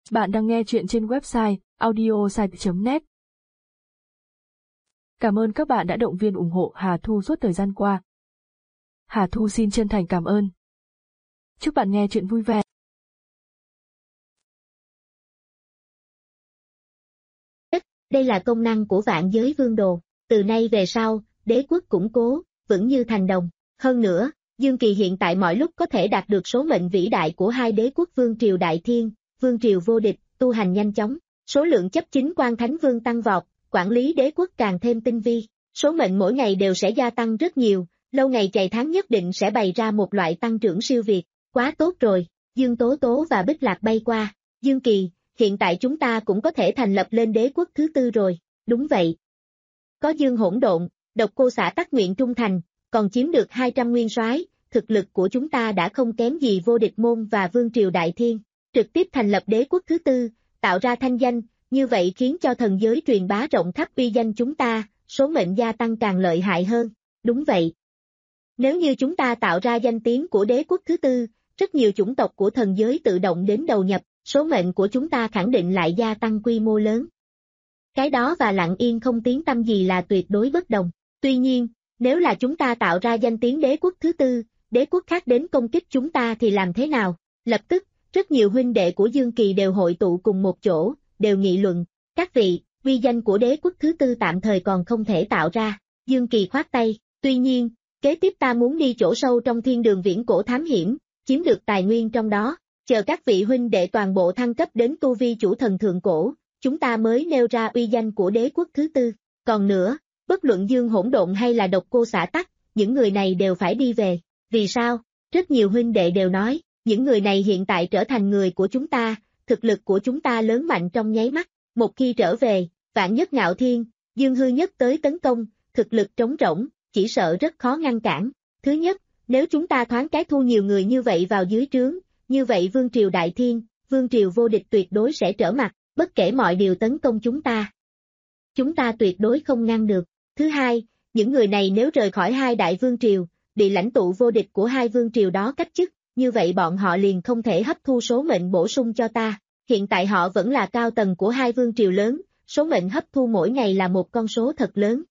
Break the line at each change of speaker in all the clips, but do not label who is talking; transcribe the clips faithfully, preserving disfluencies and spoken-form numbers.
Bạn đang nghe chuyện trên website audiosite chấm net. Cảm ơn các bạn đã động viên ủng hộ Hà Thu suốt thời gian qua. Hà Thu xin chân thành cảm ơn. Chúc bạn nghe chuyện vui vẻ.
Đây là công năng của Vạn Giới Vương Đồ. Từ nay về sau, đế quốc củng cố, vững như thành đồng. Hơn nữa, Dương Kỳ hiện tại mọi lúc có thể đạt được số mệnh vĩ đại của hai đế quốc Vương Triều Đại Thiên, Vương Triều vô địch, tu hành nhanh chóng. Số lượng chấp chính quan thánh vương tăng vọt, quản lý đế quốc càng thêm tinh vi. Số mệnh mỗi ngày đều sẽ gia tăng rất nhiều, lâu ngày chạy tháng nhất định sẽ bày ra một loại tăng trưởng siêu việt. Quá tốt rồi, Dương Tố Tố và Bích Lạc bay qua. Dương Kỳ, hiện tại chúng ta cũng có thể thành lập lên đế quốc thứ tư rồi. Đúng vậy. Có Dương Hỗn Độn, Độc Cô Xả tác nguyện trung thành, còn chiếm được hai trăm nguyên soái, thực lực của chúng ta đã không kém gì Vô Địch Môn và Vương Triều Đại Thiên. Trực tiếp thành lập đế quốc thứ tư, tạo ra thanh danh, như vậy khiến cho thần giới truyền bá rộng khắp uy danh chúng ta, số mệnh gia tăng càng lợi hại hơn. Đúng vậy. Nếu như chúng ta tạo ra danh tiếng của đế quốc thứ tư, rất nhiều chủng tộc của thần giới tự động đến đầu nhập, số mệnh của chúng ta khẳng định lại gia tăng quy mô lớn. Cái đó và lặng yên không tiếng tăm gì là tuyệt đối bất đồng. Tuy nhiên, nếu là chúng ta tạo ra danh tiếng đế quốc thứ tư, đế quốc khác đến công kích chúng ta thì làm thế nào? Lập tức, rất nhiều huynh đệ của Dương Kỳ đều hội tụ cùng một chỗ, đều nghị luận. Các vị, uy danh của đế quốc thứ tư tạm thời còn không thể tạo ra. Dương Kỳ khoát tay, tuy nhiên, kế tiếp ta muốn đi chỗ sâu trong thiên đường viễn cổ thám hiểm, chiếm được tài nguyên trong đó, chờ các vị huynh đệ toàn bộ thăng cấp đến tu vi chủ thần thượng cổ, chúng ta mới nêu ra uy danh của đế quốc thứ tư. Còn nữa, bất luận Dương Hỗn Độn hay là Độc Cô Xả Tắc, những người này đều phải đi về. Vì sao? Rất nhiều huynh đệ đều nói, những người này hiện tại trở thành người của chúng ta, thực lực của chúng ta lớn mạnh trong nháy mắt, một khi trở về, Vạn Nhất Ngạo Thiên, Dương Hư Nhất tới tấn công, thực lực trống rỗng, chỉ sợ rất khó ngăn cản. Thứ nhất, nếu chúng ta thoáng cái thu nhiều người như vậy vào dưới trướng, như vậy Vương Triều Đại Thiên, Vương Triều vô địch tuyệt đối sẽ trở mặt, bất kể mọi điều tấn công chúng ta. Chúng ta tuyệt đối không ngăn được. Thứ hai, những người này nếu rời khỏi hai đại vương triều, bị lãnh tụ vô địch của hai vương triều đó cách chức, như vậy bọn họ liền không thể hấp thu số mệnh bổ sung cho ta. Hiện tại họ vẫn là cao tầng của hai vương triều lớn, số mệnh hấp thu mỗi ngày là một con số thật lớn.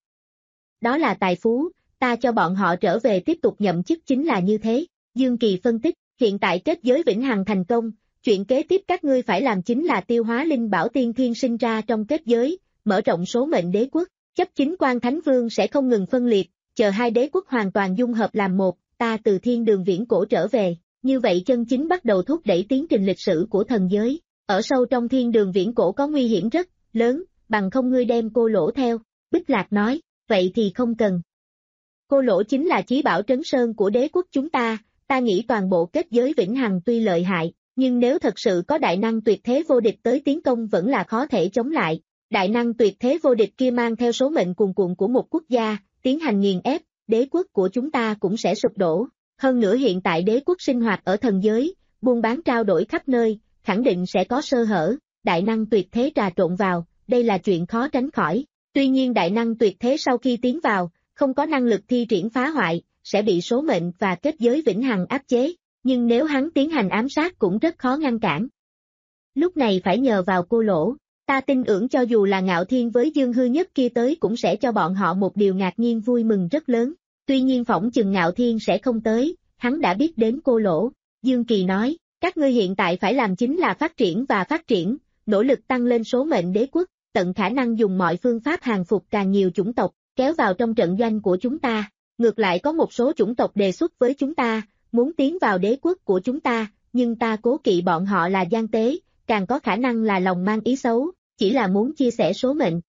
Đó là tài phú, ta cho bọn họ trở về tiếp tục nhậm chức chính là như thế. Dương Kỳ phân tích, hiện tại kết giới vĩnh hằng thành công, chuyện kế tiếp các ngươi phải làm chính là tiêu hóa linh bảo tiên thiên sinh ra trong kết giới, mở rộng số mệnh đế quốc. Chấp chính quan thánh vương sẽ không ngừng phân liệt, chờ hai đế quốc hoàn toàn dung hợp làm một, ta từ thiên đường viễn cổ trở về, như vậy chân chính bắt đầu thúc đẩy tiến trình lịch sử của thần giới. Ở sâu trong thiên đường viễn cổ có nguy hiểm rất lớn, bằng không ngươi đem cô lỗ theo. Bích Lạc nói, vậy thì không cần. Cô lỗ chính là chí bảo trấn sơn của đế quốc chúng ta, ta nghĩ toàn bộ kết giới vĩnh hằng tuy lợi hại, nhưng nếu thật sự có đại năng tuyệt thế vô địch tới tiến công vẫn là khó thể chống lại. Đại năng tuyệt thế vô địch kia mang theo số mệnh cuồn cuộn của một quốc gia, tiến hành nghiền ép, đế quốc của chúng ta cũng sẽ sụp đổ. Hơn nữa hiện tại đế quốc sinh hoạt ở thần giới, buôn bán trao đổi khắp nơi, khẳng định sẽ có sơ hở, đại năng tuyệt thế trà trộn vào, đây là chuyện khó tránh khỏi. Tuy nhiên đại năng tuyệt thế sau khi tiến vào, không có năng lực thi triển phá hoại, sẽ bị số mệnh và kết giới vĩnh hằng áp chế, nhưng nếu hắn tiến hành ám sát cũng rất khó ngăn cản. Lúc này phải nhờ vào cô lỗ. Ta tin tưởng cho dù là Ngạo Thiên với Dương Hư Nhất kia tới cũng sẽ cho bọn họ một điều ngạc nhiên vui mừng rất lớn. Tuy nhiên phỏng chừng Ngạo Thiên sẽ không tới, hắn đã biết đến cô lỗ. Dương Kỳ nói, các ngươi hiện tại phải làm chính là phát triển và phát triển, nỗ lực tăng lên số mệnh đế quốc, tận khả năng dùng mọi phương pháp hàng phục càng nhiều chủng tộc, kéo vào trong trận doanh của chúng ta. Ngược lại có một số chủng tộc đề xuất với chúng ta, muốn tiến vào đế quốc của chúng ta, nhưng ta cố kỵ bọn họ là gian tế, càng có khả năng là lòng mang ý xấu. Chỉ là muốn chia sẻ số mệnh.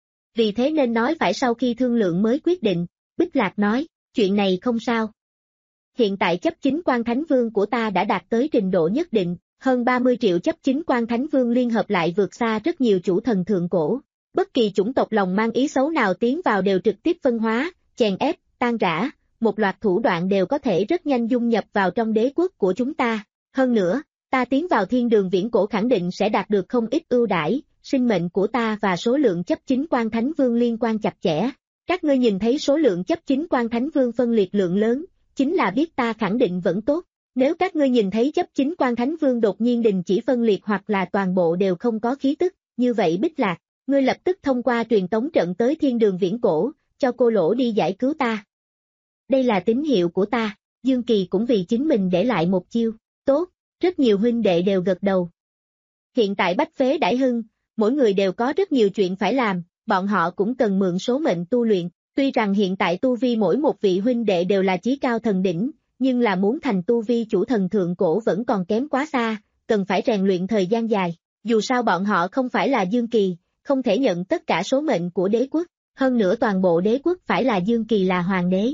Vì thế nên nói phải sau khi thương lượng mới quyết định. Bích Lạc nói, chuyện này không sao. Hiện tại chấp chính quan thánh vương của ta đã đạt tới trình độ nhất định, hơn ba mươi triệu chấp chính quan thánh vương liên hợp lại vượt xa rất nhiều chủ thần thượng cổ. Bất kỳ chủng tộc lòng mang ý xấu nào tiến vào đều trực tiếp phân hóa, chèn ép, tan rã, một loạt thủ đoạn đều có thể rất nhanh dung nhập vào trong đế quốc của chúng ta. Hơn nữa, ta tiến vào thiên đường viễn cổ khẳng định sẽ đạt được không ít ưu đãi. Sinh mệnh của ta và số lượng chấp chính quan thánh vương liên quan chặt chẽ. Các ngươi nhìn thấy số lượng chấp chính quan thánh vương phân liệt lượng lớn, chính là biết ta khẳng định vẫn tốt. Nếu các ngươi nhìn thấy chấp chính quan Thánh Vương đột nhiên đình chỉ phân liệt hoặc là toàn bộ đều không có khí tức, như vậy Bích Lạc, ngươi lập tức thông qua truyền tống trận tới thiên đường viễn cổ, cho cô lỗ đi giải cứu ta. Đây là tín hiệu của ta, Dương Kỳ cũng vì chính mình để lại một chiêu, tốt, rất nhiều huynh đệ đều gật đầu. Hiện tại bách phế đại hưng, mỗi người đều có rất nhiều chuyện phải làm, bọn họ cũng cần mượn số mệnh tu luyện, tuy rằng hiện tại tu vi mỗi một vị huynh đệ đều là chí cao thần đỉnh, nhưng là muốn thành tu vi chủ thần thượng cổ vẫn còn kém quá xa, cần phải rèn luyện thời gian dài, dù sao bọn họ không phải là Dương Kỳ, không thể nhận tất cả số mệnh của đế quốc, hơn nữa toàn bộ đế quốc phải là Dương Kỳ là hoàng đế.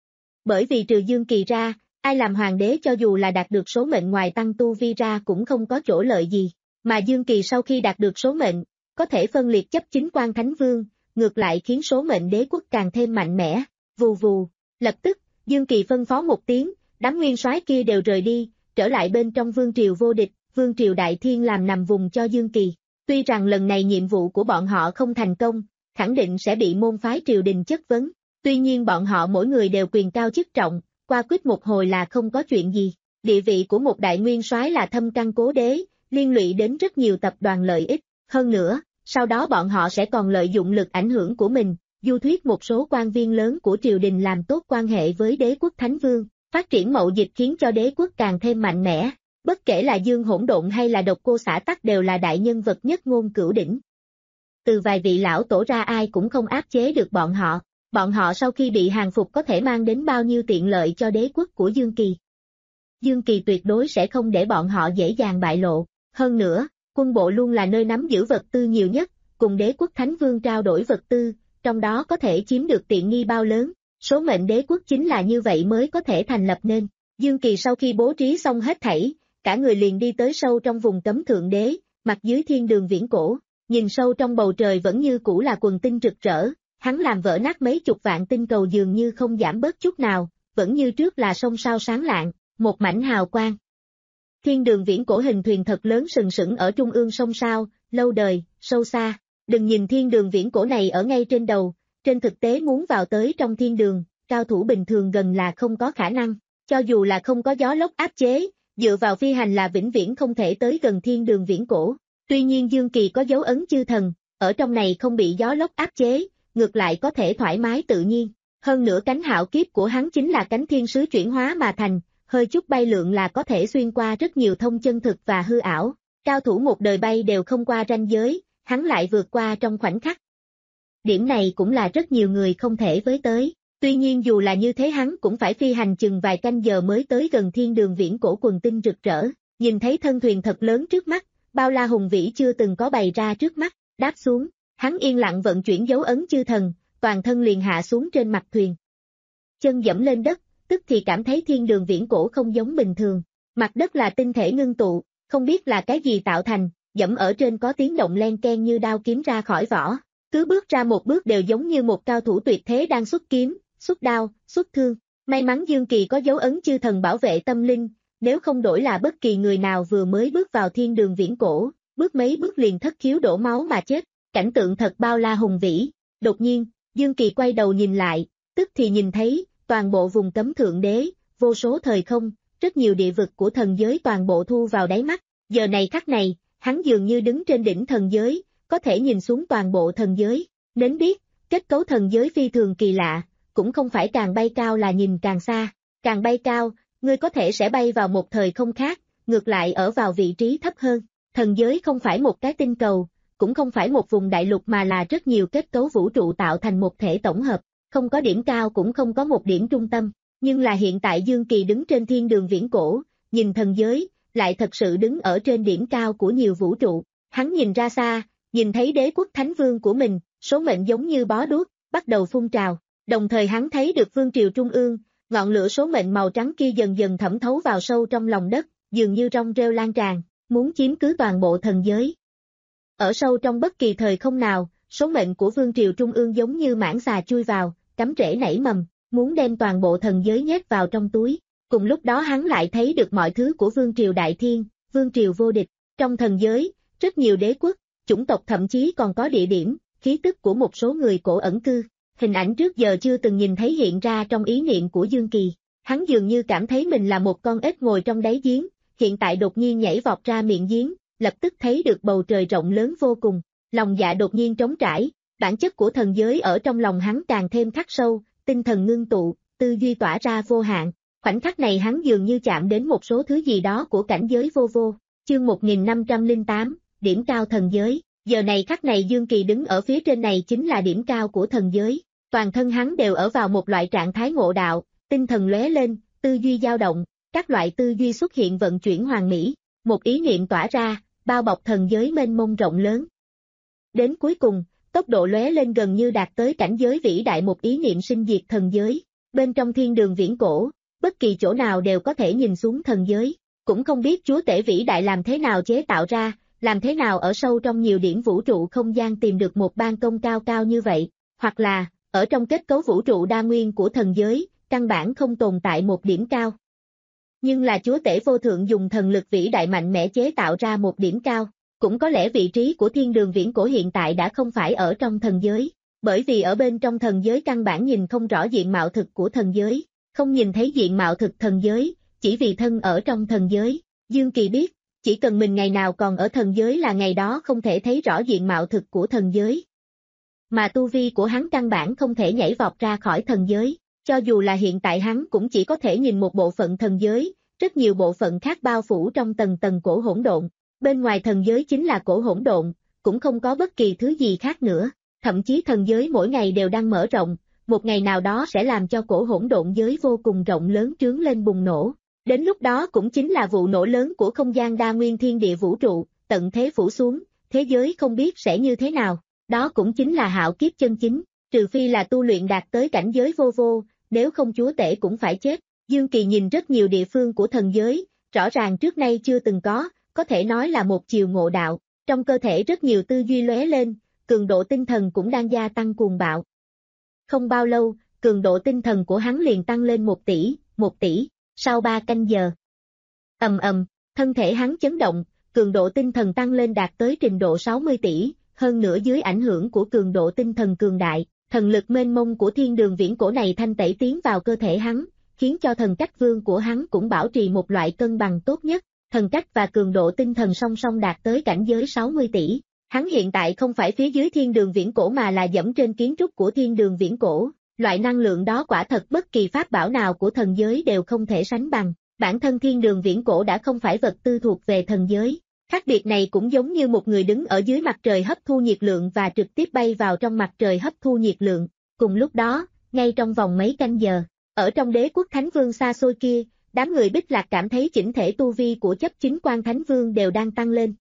Bởi vì trừ Dương Kỳ ra, ai làm hoàng đế cho dù là đạt được số mệnh ngoài tăng tu vi ra cũng không có chỗ lợi gì, mà Dương Kỳ sau khi đạt được số mệnh, có thể phân liệt chấp chính quan Thánh Vương, ngược lại khiến số mệnh đế quốc càng thêm mạnh mẽ, vù vù, lập tức, Dương Kỳ phân phó một tiếng, đám nguyên soái kia đều rời đi, trở lại bên trong vương triều vô địch, vương triều đại thiên làm nằm vùng cho Dương Kỳ. Tuy rằng lần này nhiệm vụ của bọn họ không thành công, khẳng định sẽ bị môn phái triều đình chất vấn, tuy nhiên bọn họ mỗi người đều quyền cao chức trọng, qua quyết một hồi là không có chuyện gì. Địa vị của một đại nguyên soái là thâm căn cố đế, liên lụy đến rất nhiều tập đoàn lợi ích, hơn nữa, sau đó bọn họ sẽ còn lợi dụng lực ảnh hưởng của mình, du thuyết một số quan viên lớn của triều đình làm tốt quan hệ với đế quốc Thánh Vương, phát triển mậu dịch khiến cho đế quốc càng thêm mạnh mẽ. Bất kể là Dương Hỗn Độn hay là Độc Cô Xả Tắc đều là đại nhân vật nhất ngôn cửu đỉnh. Từ vài vị lão tổ ra ai cũng không áp chế được bọn họ, bọn họ sau khi bị hàng phục có thể mang đến bao nhiêu tiện lợi cho đế quốc của Dương Kỳ. Dương Kỳ tuyệt đối sẽ không để bọn họ dễ dàng bại lộ, hơn nữa, quân bộ luôn là nơi nắm giữ vật tư nhiều nhất, cùng đế quốc Thánh Vương trao đổi vật tư, trong đó có thể chiếm được tiện nghi bao lớn, số mệnh đế quốc chính là như vậy mới có thể thành lập nên. Dương Kỳ sau khi bố trí xong hết thảy, cả người liền đi tới sâu trong vùng cấm thượng đế, mặt dưới thiên đường viễn cổ, nhìn sâu trong bầu trời vẫn như cũ là quần tinh rực rỡ, hắn làm vỡ nát mấy chục vạn tinh cầu dường như không giảm bớt chút nào, vẫn như trước là sông sao sáng lạng, một mảnh hào quang. Thiên đường viễn cổ hình thuyền thật lớn sừng sững ở trung ương sông sao, lâu đời, sâu xa, đừng nhìn thiên đường viễn cổ này ở ngay trên đầu, trên thực tế muốn vào tới trong thiên đường, cao thủ bình thường gần là không có khả năng, cho dù là không có gió lốc áp chế, dựa vào phi hành là vĩnh viễn không thể tới gần thiên đường viễn cổ. Tuy nhiên Dương Kỳ có dấu ấn chư thần, ở trong này không bị gió lốc áp chế, ngược lại có thể thoải mái tự nhiên. Hơn nữa cánh hạo kiếp của hắn chính là cánh thiên sứ chuyển hóa mà thành, hơi chút bay lượn là có thể xuyên qua rất nhiều thông chân thực và hư ảo. Cao thủ một đời bay đều không qua ranh giới, hắn lại vượt qua trong khoảnh khắc. Điểm này cũng là rất nhiều người không thể với tới. Tuy nhiên dù là như thế hắn cũng phải phi hành chừng vài canh giờ mới tới gần thiên đường viễn cổ quần tinh rực rỡ, nhìn thấy thân thuyền thật lớn trước mắt, bao la hùng vĩ chưa từng có bày ra trước mắt, đáp xuống, hắn yên lặng vận chuyển dấu ấn chư thần, toàn thân liền hạ xuống trên mặt thuyền. Chân dẫm lên đất, tức thì cảm thấy thiên đường viễn cổ không giống bình thường, mặt đất là tinh thể ngưng tụ, không biết là cái gì tạo thành, dẫm ở trên có tiếng động len ken như đao kiếm ra khỏi vỏ, cứ bước ra một bước đều giống như một cao thủ tuyệt thế đang xuất kiếm, xuất đao, xuất thương. May mắn Dương Kỳ có dấu ấn chư thần bảo vệ tâm linh, nếu không đổi là bất kỳ người nào vừa mới bước vào thiên đường viễn cổ, bước mấy bước liền thất khiếu đổ máu mà chết, cảnh tượng thật bao la hùng vĩ. Đột nhiên, Dương Kỳ quay đầu nhìn lại, tức thì nhìn thấy, toàn bộ vùng cấm thượng đế, vô số thời không, rất nhiều địa vực của thần giới toàn bộ thu vào đáy mắt, giờ này khắc này, hắn dường như đứng trên đỉnh thần giới, có thể nhìn xuống toàn bộ thần giới, đến biết, kết cấu thần giới phi thường kỳ lạ. Cũng không phải càng bay cao là nhìn càng xa, càng bay cao, ngươi có thể sẽ bay vào một thời không khác, ngược lại ở vào vị trí thấp hơn. Thần giới không phải một cái tinh cầu, cũng không phải một vùng đại lục mà là rất nhiều kết cấu vũ trụ tạo thành một thể tổng hợp, không có điểm cao cũng không có một điểm trung tâm, nhưng là hiện tại Dương Kỳ đứng trên thiên đường viễn cổ, nhìn thần giới, lại thật sự đứng ở trên điểm cao của nhiều vũ trụ. Hắn nhìn ra xa, nhìn thấy đế quốc Thánh Vương của mình, số mệnh giống như bó đuốc, bắt đầu phun trào. Đồng thời hắn thấy được vương triều trung ương, ngọn lửa số mệnh màu trắng kia dần dần thẩm thấu vào sâu trong lòng đất, dường như rong rêu lan tràn, muốn chiếm cứ toàn bộ thần giới. Ở sâu trong bất kỳ thời không nào, số mệnh của vương triều trung ương giống như mãng xà chui vào, cắm rễ nảy mầm, muốn đem toàn bộ thần giới nhét vào trong túi. Cùng lúc đó hắn lại thấy được mọi thứ của vương triều đại thiên, vương triều vô địch, trong thần giới, rất nhiều đế quốc, chủng tộc thậm chí còn có địa điểm, khí tức của một số người cổ ẩn cư. Hình ảnh trước giờ chưa từng nhìn thấy hiện ra trong ý niệm của Dương Kỳ. hắn dường như cảm thấy mình là một con ếch ngồi trong đáy giếng, hiện tại đột nhiên nhảy vọt ra miệng giếng, lập tức thấy được bầu trời rộng lớn vô cùng, lòng dạ đột nhiên trống trải, bản chất của thần giới ở trong lòng hắn càng thêm khắc sâu, tinh thần ngưng tụ, tư duy tỏa ra vô hạn. Khoảnh khắc này hắn dường như chạm đến một số thứ gì đó của cảnh giới vô vô. Chương một nghìn năm trăm lẻ tám, điểm cao thần giới. Giờ này khắc này Dương Kỳ đứng ở phía trên này chính là điểm cao của thần giới. Toàn thân hắn đều ở vào một loại trạng thái ngộ đạo, tinh thần lóe lên, tư duy dao động, các loại tư duy xuất hiện vận chuyển hoàn mỹ, một ý niệm tỏa ra, bao bọc thần giới mênh mông rộng lớn. Đến cuối cùng, tốc độ lóe lên gần như đạt tới cảnh giới vĩ đại, một ý niệm sinh diệt thần giới. Bên trong thiên đường viễn cổ, bất kỳ chỗ nào đều có thể nhìn xuống thần giới, cũng không biết chúa tể vĩ đại làm thế nào chế tạo ra, làm thế nào ở sâu trong nhiều điểm vũ trụ không gian tìm được một ban công cao cao như vậy, hoặc là, ở trong kết cấu vũ trụ đa nguyên của thần giới, căn bản không tồn tại một điểm cao. Nhưng là chúa tể vô thượng dùng thần lực vĩ đại mạnh mẽ chế tạo ra một điểm cao, cũng có lẽ vị trí của thiên đường viễn cổ hiện tại đã không phải ở trong thần giới, bởi vì ở bên trong thần giới căn bản nhìn không rõ diện mạo thực của thần giới, không nhìn thấy diện mạo thực thần giới, chỉ vì thân ở trong thần giới. Dương Kỳ biết, chỉ cần mình ngày nào còn ở thần giới là ngày đó không thể thấy rõ diện mạo thực của thần giới. Mà tu vi của hắn căn bản không thể nhảy vọt ra khỏi thần giới, cho dù là hiện tại hắn cũng chỉ có thể nhìn một bộ phận thần giới, rất nhiều bộ phận khác bao phủ trong tầng tầng cổ hỗn độn. Bên ngoài thần giới chính là cổ hỗn độn, cũng không có bất kỳ thứ gì khác nữa, thậm chí thần giới mỗi ngày đều đang mở rộng, một ngày nào đó sẽ làm cho cổ hỗn độn giới vô cùng rộng lớn trướng lên bùng nổ. Đến lúc đó cũng chính là vụ nổ lớn của không gian đa nguyên thiên địa vũ trụ, tận thế phủ xuống, thế giới không biết sẽ như thế nào, đó cũng chính là hạo kiếp chân chính, trừ phi là tu luyện đạt tới cảnh giới vô vô, nếu không chúa tể cũng phải chết. Dương Kỳ nhìn rất nhiều địa phương của thần giới, rõ ràng trước nay chưa từng có, có thể nói là một chiều ngộ đạo, trong cơ thể rất nhiều tư duy lóe lên, cường độ tinh thần cũng đang gia tăng cuồng bạo. Không bao lâu, cường độ tinh thần của hắn liền tăng lên một tỷ, một tỷ, sau ba canh giờ. Ầm ầm, thân thể hắn chấn động, cường độ tinh thần tăng lên đạt tới trình độ sáu mươi tỷ, hơn nữa dưới ảnh hưởng của cường độ tinh thần cường đại, thần lực mênh mông của thiên đường viễn cổ này thanh tẩy tiến vào cơ thể hắn, khiến cho thần cách vương của hắn cũng bảo trì một loại cân bằng tốt nhất, thần cách và cường độ tinh thần song song đạt tới cảnh giới sáu mươi tỷ. Hắn hiện tại không phải phía dưới thiên đường viễn cổ mà là dẫm trên kiến trúc của thiên đường viễn cổ, loại năng lượng đó quả thật bất kỳ pháp bảo nào của thần giới đều không thể sánh bằng, bản thân thiên đường viễn cổ đã không phải vật tư thuộc về thần giới. Khác biệt này cũng giống như một người đứng ở dưới mặt trời hấp thu nhiệt lượng và trực tiếp bay vào trong mặt trời hấp thu nhiệt lượng, cùng lúc đó, ngay trong vòng mấy canh giờ, ở trong đế quốc Thánh Vương xa xôi kia, đám người Bích Lạc cảm thấy chỉnh thể tu vi của chấp chính quan Thánh Vương đều đang tăng lên.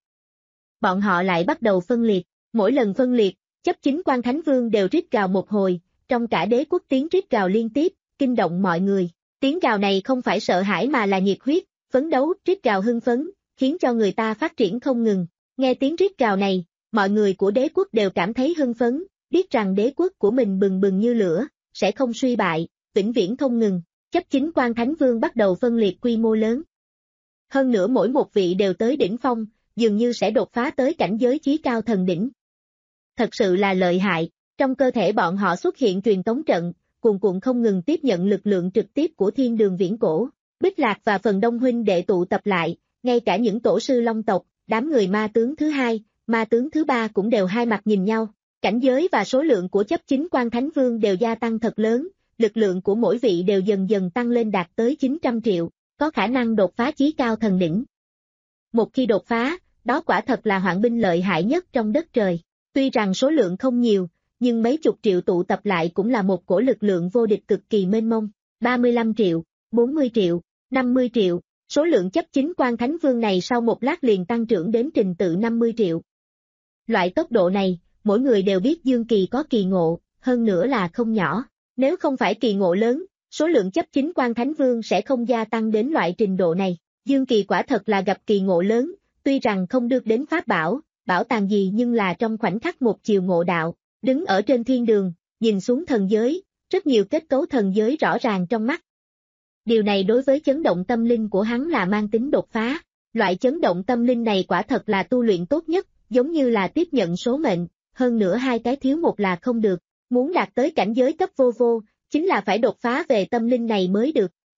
Bọn họ lại bắt đầu phân liệt, mỗi lần phân liệt, chấp chính quan Thánh Vương đều rít gào một hồi, trong cả đế quốc tiếng rít gào liên tiếp, kinh động mọi người. Tiếng gào này không phải sợ hãi mà là nhiệt huyết, phấn đấu, rít gào hưng phấn, khiến cho người ta phát triển không ngừng. Nghe tiếng rít gào này, mọi người của đế quốc đều cảm thấy hưng phấn, biết rằng đế quốc của mình bừng bừng như lửa, sẽ không suy bại, vĩnh viễn không ngừng. Chấp chính quan Thánh Vương bắt đầu phân liệt quy mô lớn. Hơn nữa mỗi một vị đều tới đỉnh phong, dường như sẽ đột phá tới cảnh giới chí cao thần đỉnh. Thật sự là lợi hại, trong cơ thể bọn họ xuất hiện truyền tống trận, cuồn cuộn không ngừng tiếp nhận lực lượng trực tiếp của thiên đường viễn cổ. Bích Lạc và phần đông huynh đệ tụ tập lại, ngay cả những tổ sư long tộc, đám người ma tướng thứ hai, ma tướng thứ ba cũng đều hai mặt nhìn nhau. Cảnh giới và số lượng của chấp chính quan Thánh Vương đều gia tăng thật lớn, lực lượng của mỗi vị đều dần dần tăng lên đạt tới chín trăm triệu, có khả năng đột phá chí cao thần đỉnh. Một khi đột phá, đó quả thật là hoạn binh lợi hại nhất trong đất trời. Tuy rằng số lượng không nhiều, nhưng mấy chục triệu tụ tập lại cũng là một cổ lực lượng vô địch cực kỳ mênh mông. ba mươi lăm triệu, bốn mươi triệu, năm mươi triệu, số lượng chấp chính quan Thánh Vương này sau một lát liền tăng trưởng đến trình tự năm mươi triệu. Loại tốc độ này, mỗi người đều biết Dương Kỳ có kỳ ngộ, hơn nữa là không nhỏ. Nếu không phải kỳ ngộ lớn, số lượng chấp chính quan Thánh Vương sẽ không gia tăng đến loại trình độ này. Dương Kỳ quả thật là gặp kỳ ngộ lớn, tuy rằng không được đến pháp bảo, bảo tàng gì nhưng là trong khoảnh khắc một chiều ngộ đạo, đứng ở trên thiên đường, nhìn xuống thần giới, rất nhiều kết cấu thần giới rõ ràng trong mắt. Điều này đối với chấn động tâm linh của hắn là mang tính đột phá, loại chấn động tâm linh này quả thật là tu luyện tốt nhất, giống như là tiếp nhận số mệnh, hơn nữa hai cái thiếu một là không được, muốn đạt tới cảnh giới cấp vô vô, chính là phải đột phá về tâm linh này mới được.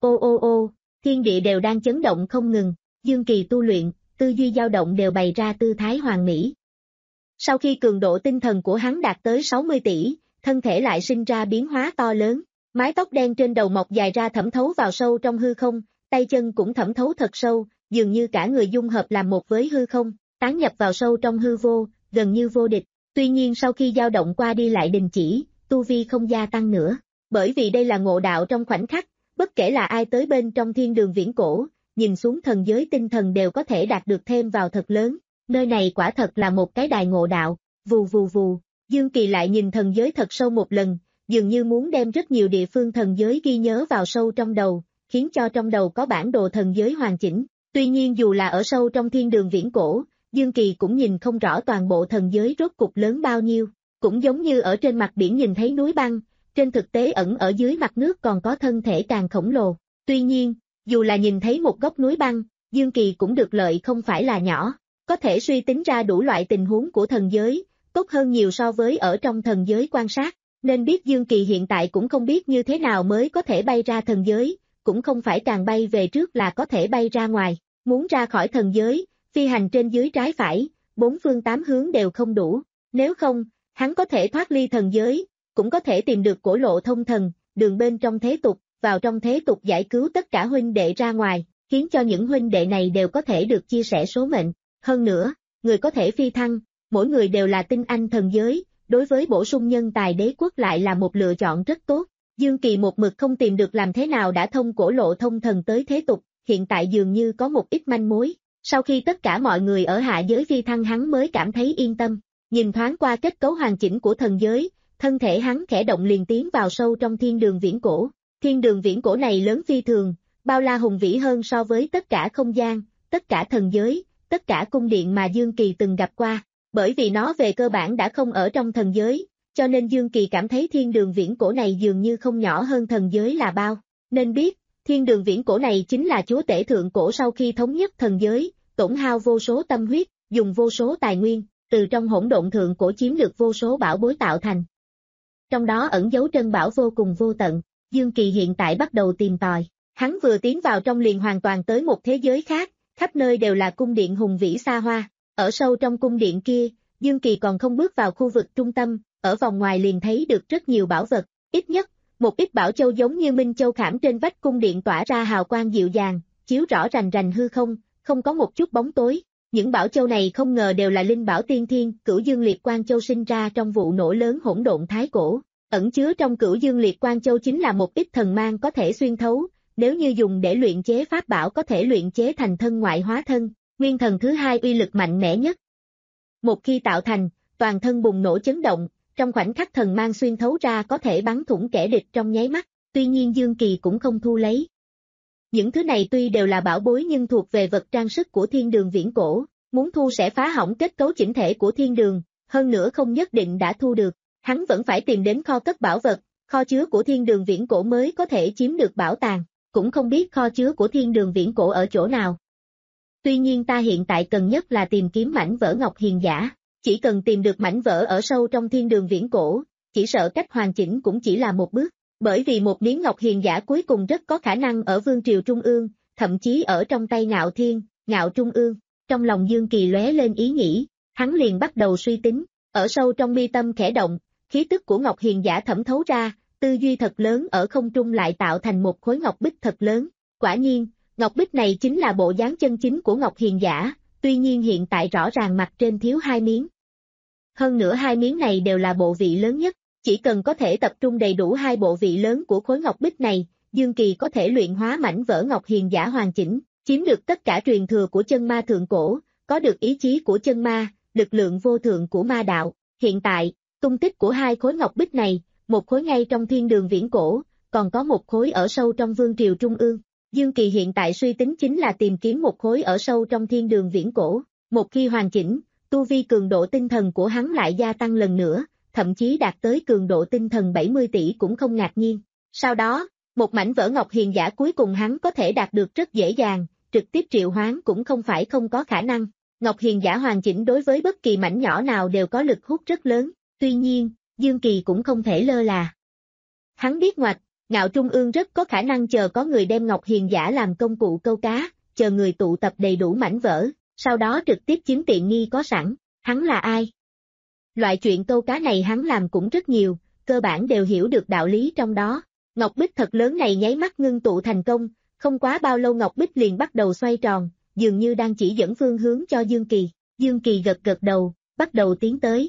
Ô ô ô, thiên địa đều đang chấn động không ngừng, Dương Kỳ tu luyện, tư duy dao động đều bày ra tư thái hoàn mỹ. Sau khi cường độ tinh thần của hắn đạt tới sáu mươi tỷ, thân thể lại sinh ra biến hóa to lớn, mái tóc đen trên đầu mọc dài ra thẩm thấu vào sâu trong hư không, tay chân cũng thẩm thấu thật sâu, dường như cả người dung hợp làm một với hư không, tán nhập vào sâu trong hư vô, gần như vô địch. Tuy nhiên sau khi dao động qua đi lại đình chỉ, tu vi không gia tăng nữa, bởi vì đây là ngộ đạo trong khoảnh khắc, bất kể là ai tới bên trong thiên đường viễn cổ, nhìn xuống thần giới tinh thần đều có thể đạt được thêm vào thật lớn, nơi này quả thật là một cái đài ngộ đạo, vù vù vù, Dương Kỳ lại nhìn thần giới thật sâu một lần, dường như muốn đem rất nhiều địa phương thần giới ghi nhớ vào sâu trong đầu, khiến cho trong đầu có bản đồ thần giới hoàn chỉnh. Tuy nhiên dù là ở sâu trong thiên đường viễn cổ, Dương Kỳ cũng nhìn không rõ toàn bộ thần giới rốt cục lớn bao nhiêu, cũng giống như ở trên mặt biển nhìn thấy núi băng, trên thực tế ẩn ở dưới mặt nước còn có thân thể càng khổng lồ. Tuy nhiên, dù là nhìn thấy một góc núi băng, Dương Kỳ cũng được lợi không phải là nhỏ, có thể suy tính ra đủ loại tình huống của thần giới, tốt hơn nhiều so với ở trong thần giới quan sát, nên biết Dương Kỳ hiện tại cũng không biết như thế nào mới có thể bay ra thần giới, cũng không phải càng bay về trước là có thể bay ra ngoài, muốn ra khỏi thần giới, phi hành trên dưới trái phải, bốn phương tám hướng đều không đủ, nếu không, hắn có thể thoát ly thần giới, cũng có thể tìm được cổ lộ thông thần, đường bên trong thế tục, vào trong thế tục giải cứu tất cả huynh đệ ra ngoài, khiến cho những huynh đệ này đều có thể được chia sẻ số mệnh. Hơn nữa, người có thể phi thăng, mỗi người đều là tinh anh thần giới, đối với bổ sung nhân tài đế quốc lại là một lựa chọn rất tốt. Dương Kỳ một mực không tìm được làm thế nào đã thông cổ lộ thông thần tới thế tục, hiện tại dường như có một ít manh mối. Sau khi tất cả mọi người ở hạ giới phi thăng hắn mới cảm thấy yên tâm, nhìn thoáng qua kết cấu hoàn chỉnh của thần giới, thân thể hắn khẽ động liền tiến vào sâu trong thiên đường viễn cổ. Thiên đường viễn cổ này lớn phi thường, bao la hùng vĩ hơn so với tất cả không gian, tất cả thần giới, tất cả cung điện mà Dương Kỳ từng gặp qua, bởi vì nó về cơ bản đã không ở trong thần giới, cho nên Dương Kỳ cảm thấy thiên đường viễn cổ này dường như không nhỏ hơn thần giới là bao, nên biết, thiên đường viễn cổ này chính là chúa tể thượng cổ sau khi thống nhất thần giới, tổn hao vô số tâm huyết, dùng vô số tài nguyên, từ trong hỗn độn thượng cổ chiếm được vô số bảo bối tạo thành. Trong đó ẩn dấu trân bảo vô cùng vô tận, Dương Kỳ hiện tại bắt đầu tìm tòi, hắn vừa tiến vào trong liền hoàn toàn tới một thế giới khác, khắp nơi đều là cung điện hùng vĩ xa hoa, ở sâu trong cung điện kia, Dương Kỳ còn không bước vào khu vực trung tâm, ở vòng ngoài liền thấy được rất nhiều bảo vật, ít nhất, một ít bảo châu giống như minh châu khảm trên vách cung điện tỏa ra hào quang dịu dàng, chiếu rõ rành rành hư không, không có một chút bóng tối. Những bảo châu này không ngờ đều là linh bảo tiên thiên, Cửu Dương Liệt Quang Châu sinh ra trong vụ nổ lớn hỗn độn thái cổ, ẩn chứa trong Cửu Dương Liệt Quang Châu chính là một ít thần mang có thể xuyên thấu, nếu như dùng để luyện chế pháp bảo có thể luyện chế thành thân ngoại hóa thân, nguyên thần thứ hai uy lực mạnh mẽ nhất. Một khi tạo thành, toàn thân bùng nổ chấn động, trong khoảnh khắc thần mang xuyên thấu ra có thể bắn thủng kẻ địch trong nháy mắt, tuy nhiên Dương Kỳ cũng không thu lấy. Những thứ này tuy đều là bảo bối nhưng thuộc về vật trang sức của thiên đường viễn cổ, muốn thu sẽ phá hỏng kết cấu chỉnh thể của thiên đường, hơn nữa không nhất định đã thu được, hắn vẫn phải tìm đến kho cất bảo vật, kho chứa của thiên đường viễn cổ mới có thể chiếm được bảo tàng, cũng không biết kho chứa của thiên đường viễn cổ ở chỗ nào. Tuy nhiên ta hiện tại cần nhất là tìm kiếm mảnh vỡ ngọc hiền giả, chỉ cần tìm được mảnh vỡ ở sâu trong thiên đường viễn cổ, chỉ sợ cách hoàn chỉnh cũng chỉ là một bước, bởi vì một miếng ngọc hiền giả cuối cùng rất có khả năng ở vương triều trung ương, thậm chí ở trong tay Ngạo Thiên, Ngạo Trung ương. Trong lòng Dương Kỳ lóe lên ý nghĩ, hắn liền bắt đầu suy tính, ở sâu trong mi tâm khẽ động, khí tức của ngọc hiền giả thẩm thấu ra, tư duy thật lớn ở không trung lại tạo thành một khối ngọc bích thật lớn. Quả nhiên, ngọc bích này chính là bộ dáng chân chính của ngọc hiền giả, tuy nhiên hiện tại rõ ràng mặt trên thiếu hai miếng. Hơn nữa hai miếng này đều là bộ vị lớn nhất, chỉ cần có thể tập trung đầy đủ hai bộ vị lớn của khối ngọc bích này, Dương Kỳ có thể luyện hóa mảnh vỡ ngọc hiền giả hoàn chỉnh, chiếm được tất cả truyền thừa của chân ma thượng cổ, có được ý chí của chân ma, lực lượng vô thượng của ma đạo. Hiện tại, tung tích của hai khối ngọc bích này, một khối ngay trong thiên đường viễn cổ, còn có một khối ở sâu trong vương triều trung ương. Dương Kỳ hiện tại suy tính chính là tìm kiếm một khối ở sâu trong thiên đường viễn cổ, một khi hoàn chỉnh, tu vi cường độ tinh thần của hắn lại gia tăng lần nữa, thậm chí đạt tới cường độ tinh thần bảy mươi tỷ cũng không ngạc nhiên. Sau đó, một mảnh vỡ ngọc hiền giả cuối cùng hắn có thể đạt được rất dễ dàng, trực tiếp triệu hoán cũng không phải không có khả năng. Ngọc hiền giả hoàn chỉnh đối với bất kỳ mảnh nhỏ nào đều có lực hút rất lớn, tuy nhiên, Dương Kỳ cũng không thể lơ là. Hắn biết ngoạch, Ngạo Trung ương rất có khả năng chờ có người đem Ngọc Hiền giả làm công cụ câu cá, chờ người tụ tập đầy đủ mảnh vỡ, sau đó trực tiếp chiếm tiện nghi có sẵn. Hắn là ai? Loại chuyện câu cá này hắn làm cũng rất nhiều, cơ bản đều hiểu được đạo lý trong đó. Ngọc Bích thật lớn này nháy mắt ngưng tụ thành công, không quá bao lâu Ngọc Bích liền bắt đầu xoay tròn, dường như đang chỉ dẫn phương hướng cho Dương Kỳ. Dương Kỳ gật gật đầu, bắt đầu tiến tới.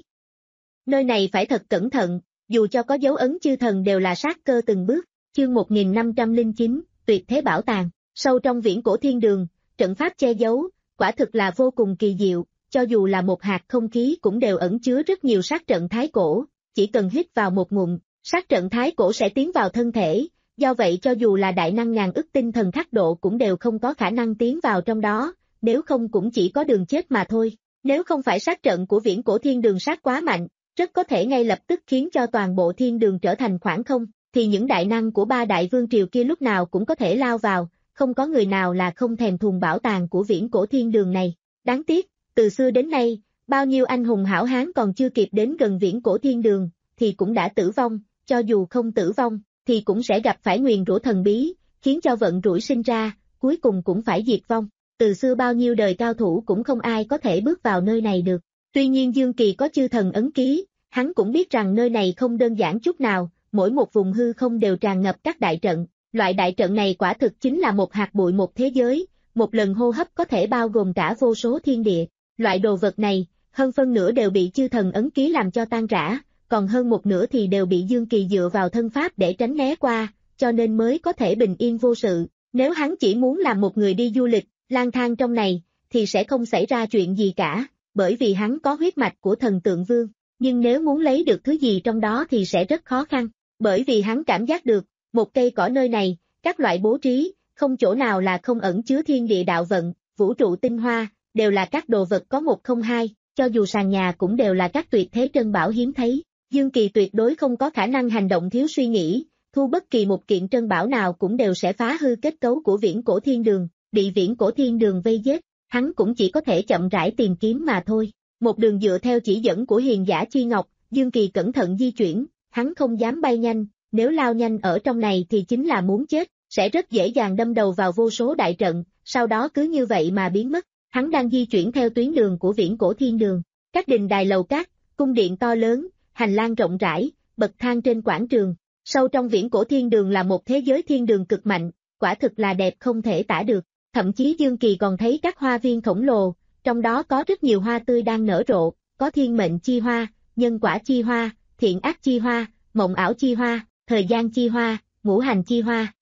Nơi này phải thật cẩn thận, dù cho có dấu ấn chư thần đều là sát cơ từng bước. Chương một nghìn năm trăm lẻ chín, Tuyệt thế bảo tàng. Sâu trong viễn cổ thiên đường, trận pháp che giấu, quả thực là vô cùng kỳ diệu, cho dù là một hạt không khí cũng đều ẩn chứa rất nhiều sát trận thái cổ, chỉ cần hít vào một ngụm, sát trận thái cổ sẽ tiến vào thân thể, do vậy cho dù là đại năng ngàn ức tinh thần khắc độ cũng đều không có khả năng tiến vào trong đó, nếu không cũng chỉ có đường chết mà thôi. Nếu không phải sát trận của viễn cổ thiên đường sát quá mạnh, rất có thể ngay lập tức khiến cho toàn bộ thiên đường trở thành khoảng không, thì những đại năng của ba đại vương triều kia lúc nào cũng có thể lao vào, không có người nào là không thèm thuồng bảo tàng của viễn cổ thiên đường này. Đáng tiếc, từ xưa đến nay, bao nhiêu anh hùng hảo hán còn chưa kịp đến gần viễn cổ thiên đường, thì cũng đã tử vong, cho dù không tử vong, thì cũng sẽ gặp phải nguyền rủa thần bí, khiến cho vận rủi sinh ra, cuối cùng cũng phải diệt vong. Từ xưa bao nhiêu đời cao thủ cũng không ai có thể bước vào nơi này được. Tuy nhiên Dương Kỳ có chư thần ấn ký, hắn cũng biết rằng nơi này không đơn giản chút nào, mỗi một vùng hư không đều tràn ngập các đại trận. Loại đại trận này quả thực chính là một hạt bụi một thế giới, một lần hô hấp có thể bao gồm cả vô số thiên địa. Loại đồ vật này, hơn phân nửa đều bị chư thần ấn ký làm cho tan rã, còn hơn một nửa thì đều bị Dương Kỳ dựa vào thân pháp để tránh né qua, cho nên mới có thể bình yên vô sự. Nếu hắn chỉ muốn làm một người đi du lịch, lang thang trong này, thì sẽ không xảy ra chuyện gì cả, bởi vì hắn có huyết mạch của thần tượng vương. Nhưng nếu muốn lấy được thứ gì trong đó thì sẽ rất khó khăn, bởi vì hắn cảm giác được, một cây cỏ nơi này, các loại bố trí, không chỗ nào là không ẩn chứa thiên địa đạo vận, vũ trụ tinh hoa, đều là các đồ vật có một không hai, cho dù sàn nhà cũng đều là các tuyệt thế trân bảo hiếm thấy. Dương Kỳ tuyệt đối không có khả năng hành động thiếu suy nghĩ, thu bất kỳ một kiện trân bảo nào cũng đều sẽ phá hư kết cấu của viễn cổ thiên đường, bị viễn cổ thiên đường vây giết, hắn cũng chỉ có thể chậm rãi tìm kiếm mà thôi. Một đường dựa theo chỉ dẫn của hiền giả Chi Ngọc, Dương Kỳ cẩn thận di chuyển, hắn không dám bay nhanh, nếu lao nhanh ở trong này thì chính là muốn chết, sẽ rất dễ dàng đâm đầu vào vô số đại trận, sau đó cứ như vậy mà biến mất. Hắn đang di chuyển theo tuyến đường của viễn cổ thiên đường, các đình đài lầu cát, cung điện to lớn, hành lang rộng rãi, bậc thang trên quảng trường. Sâu trong viễn cổ thiên đường là một thế giới thiên đường cực mạnh, quả thực là đẹp không thể tả được. Thậm chí Dương Kỳ còn thấy các hoa viên khổng lồ, trong đó có rất nhiều hoa tươi đang nở rộ, có thiên mệnh chi hoa, nhân quả chi hoa, thiện ác chi hoa, mộng ảo chi hoa, thời gian chi hoa, ngũ hành chi hoa.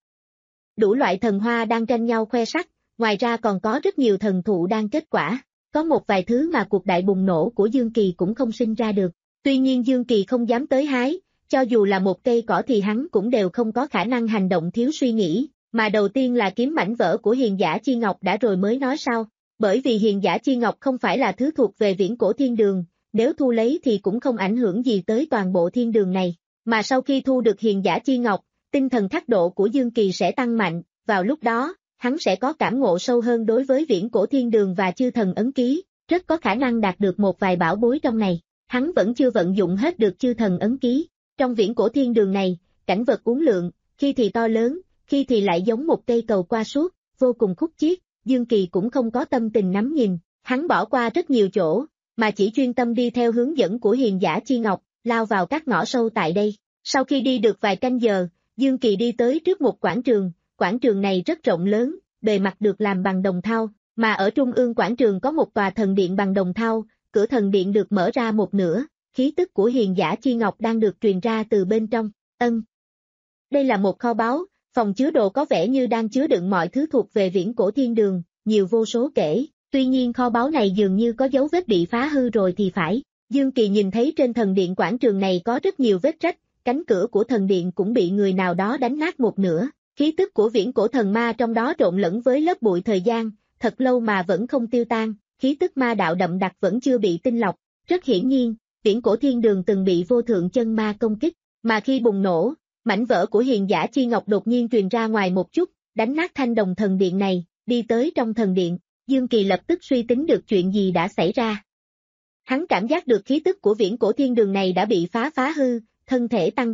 Đủ loại thần hoa đang tranh nhau khoe sắc, ngoài ra còn có rất nhiều thần thụ đang kết quả, có một vài thứ mà cuộc đại bùng nổ của Dương Kỳ cũng không sinh ra được. Tuy nhiên Dương Kỳ không dám tới hái, cho dù là một cây cỏ thì hắn cũng đều không có khả năng hành động thiếu suy nghĩ, mà đầu tiên là kiếm mảnh vỡ của hiền giả Chi Ngọc đã rồi mới nói sau, bởi vì hiền giả Chi Ngọc không phải là thứ thuộc về viễn cổ thiên đường, nếu thu lấy thì cũng không ảnh hưởng gì tới toàn bộ thiên đường này, mà sau khi thu được hiền giả Chi Ngọc, tinh thần khắc độ của Dương Kỳ sẽ tăng mạnh, vào lúc đó, hắn sẽ có cảm ngộ sâu hơn đối với viễn cổ thiên đường và chư thần ấn ký, rất có khả năng đạt được một vài bảo bối trong này. Hắn vẫn chưa vận dụng hết được chư thần ấn ký. Trong viễn cổ thiên đường này, cảnh vật uốn lượn, khi thì to lớn, khi thì lại giống một cây cầu qua suốt, vô cùng khúc chiết, Dương Kỳ cũng không có tâm tình nắm nhìn, hắn bỏ qua rất nhiều chỗ, mà chỉ chuyên tâm đi theo hướng dẫn của hiền giả Chi Ngọc, lao vào các ngõ sâu tại đây. Sau khi đi được vài canh giờ, Dương Kỳ đi tới trước một quảng trường, quảng trường này rất rộng lớn, bề mặt được làm bằng đồng thau, mà ở trung ương quảng trường có một tòa thần điện bằng đồng thau, cửa thần điện được mở ra một nửa, khí tức của hiền giả Chi Ngọc đang được truyền ra từ bên trong. Ân. Đây là một kho báu, phòng chứa đồ có vẻ như đang chứa đựng mọi thứ thuộc về viễn cổ thiên đường, nhiều vô số kể, tuy nhiên kho báu này dường như có dấu vết bị phá hư rồi thì phải. Dương Kỳ nhìn thấy trên thần điện quảng trường này có rất nhiều vết rách, cánh cửa của thần điện cũng bị người nào đó đánh nát một nửa, khí tức của viễn cổ thần ma trong đó trộn lẫn với lớp bụi thời gian, thật lâu mà vẫn không tiêu tan, khí tức ma đạo đậm đặc vẫn chưa bị tinh lọc, rất hiển nhiên, viễn cổ thiên đường từng bị vô thượng chân ma công kích, mà khi bùng nổ, mảnh vỡ của hiền giả Chi Ngọc đột nhiên truyền ra ngoài một chút, đánh nát thanh đồng thần điện này, đi tới trong thần điện, Dương Kỳ lập tức suy tính được chuyện gì đã xảy ra. Hắn cảm giác được khí tức của viễn cổ thiên đường này đã bị phá phá hư, thân thể tăng tốc,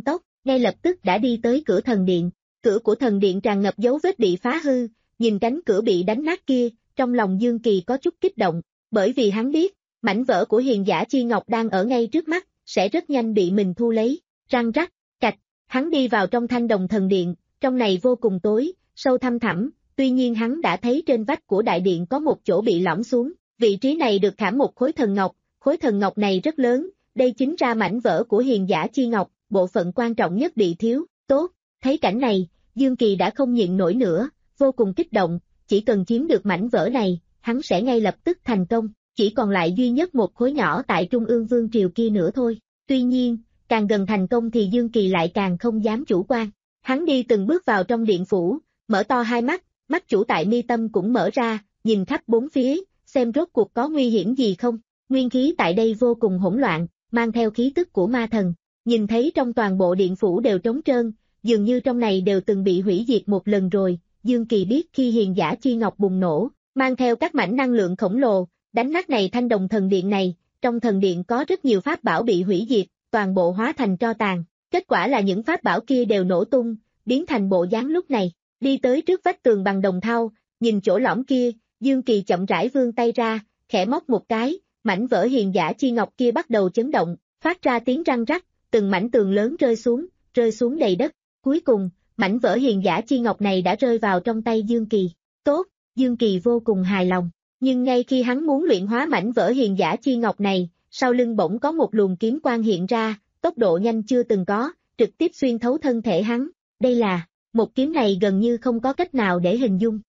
ngay lập tức đã đi tới cửa thần điện. Cửa của thần điện tràn ngập dấu vết bị phá hư, nhìn cánh cửa bị đánh nát kia, trong lòng Dương Kỳ có chút kích động, bởi vì hắn biết, mảnh vỡ của hiền giả chi ngọc đang ở ngay trước mắt, sẽ rất nhanh bị mình thu lấy. Răng rắc, cạch, hắn đi vào trong thanh đồng thần điện, trong này vô cùng tối, sâu thăm thẳm, tuy nhiên hắn đã thấy trên vách của đại điện có một chỗ bị lõm xuống, vị trí này được khảm một khối thần ngọc, khối thần ngọc này rất lớn, đây chính ra mảnh vỡ của hiền giả chi ngọc, bộ phận quan trọng nhất bị thiếu. Tốt, thấy cảnh này, Dương Kỳ đã không nhịn nổi nữa, vô cùng kích động, chỉ cần chiếm được mảnh vỡ này, hắn sẽ ngay lập tức thành công, chỉ còn lại duy nhất một khối nhỏ tại Trung ương Vương Triều kia nữa thôi. Tuy nhiên, càng gần thành công thì Dương Kỳ lại càng không dám chủ quan. Hắn đi từng bước vào trong điện phủ, mở to hai mắt, mắt chủ tại mi tâm cũng mở ra, nhìn khắp bốn phía, xem rốt cuộc có nguy hiểm gì không. Nguyên khí tại đây vô cùng hỗn loạn, mang theo khí tức của ma thần. Nhìn thấy trong toàn bộ điện phủ đều trống trơn, dường như trong này đều từng bị hủy diệt một lần rồi. Dương Kỳ biết khi hiền giả chi ngọc bùng nổ, mang theo các mảnh năng lượng khổng lồ, đánh nát này thanh đồng thần điện này, trong thần điện có rất nhiều pháp bảo bị hủy diệt, toàn bộ hóa thành tro tàn. Kết quả là những pháp bảo kia đều nổ tung, biến thành bộ dáng lúc này. Đi tới trước vách tường bằng đồng thau, nhìn chỗ lõm kia, Dương Kỳ chậm rãi vươn tay ra, khẽ móc một cái, mảnh vỡ hiền giả chi ngọc kia bắt đầu chấn động, phát ra tiếng răng rắc, từng mảnh tường lớn rơi xuống, rơi xuống đầy đất. Cuối cùng, mảnh vỡ hiền giả chi ngọc này đã rơi vào trong tay Dương Kỳ. Tốt, Dương Kỳ vô cùng hài lòng. Nhưng ngay khi hắn muốn luyện hóa mảnh vỡ hiền giả chi ngọc này, sau lưng bỗng có một luồng kiếm quang hiện ra, tốc độ nhanh chưa từng có, trực tiếp xuyên thấu thân thể hắn. Đây là, một kiếm này gần như không có cách nào để hình dung.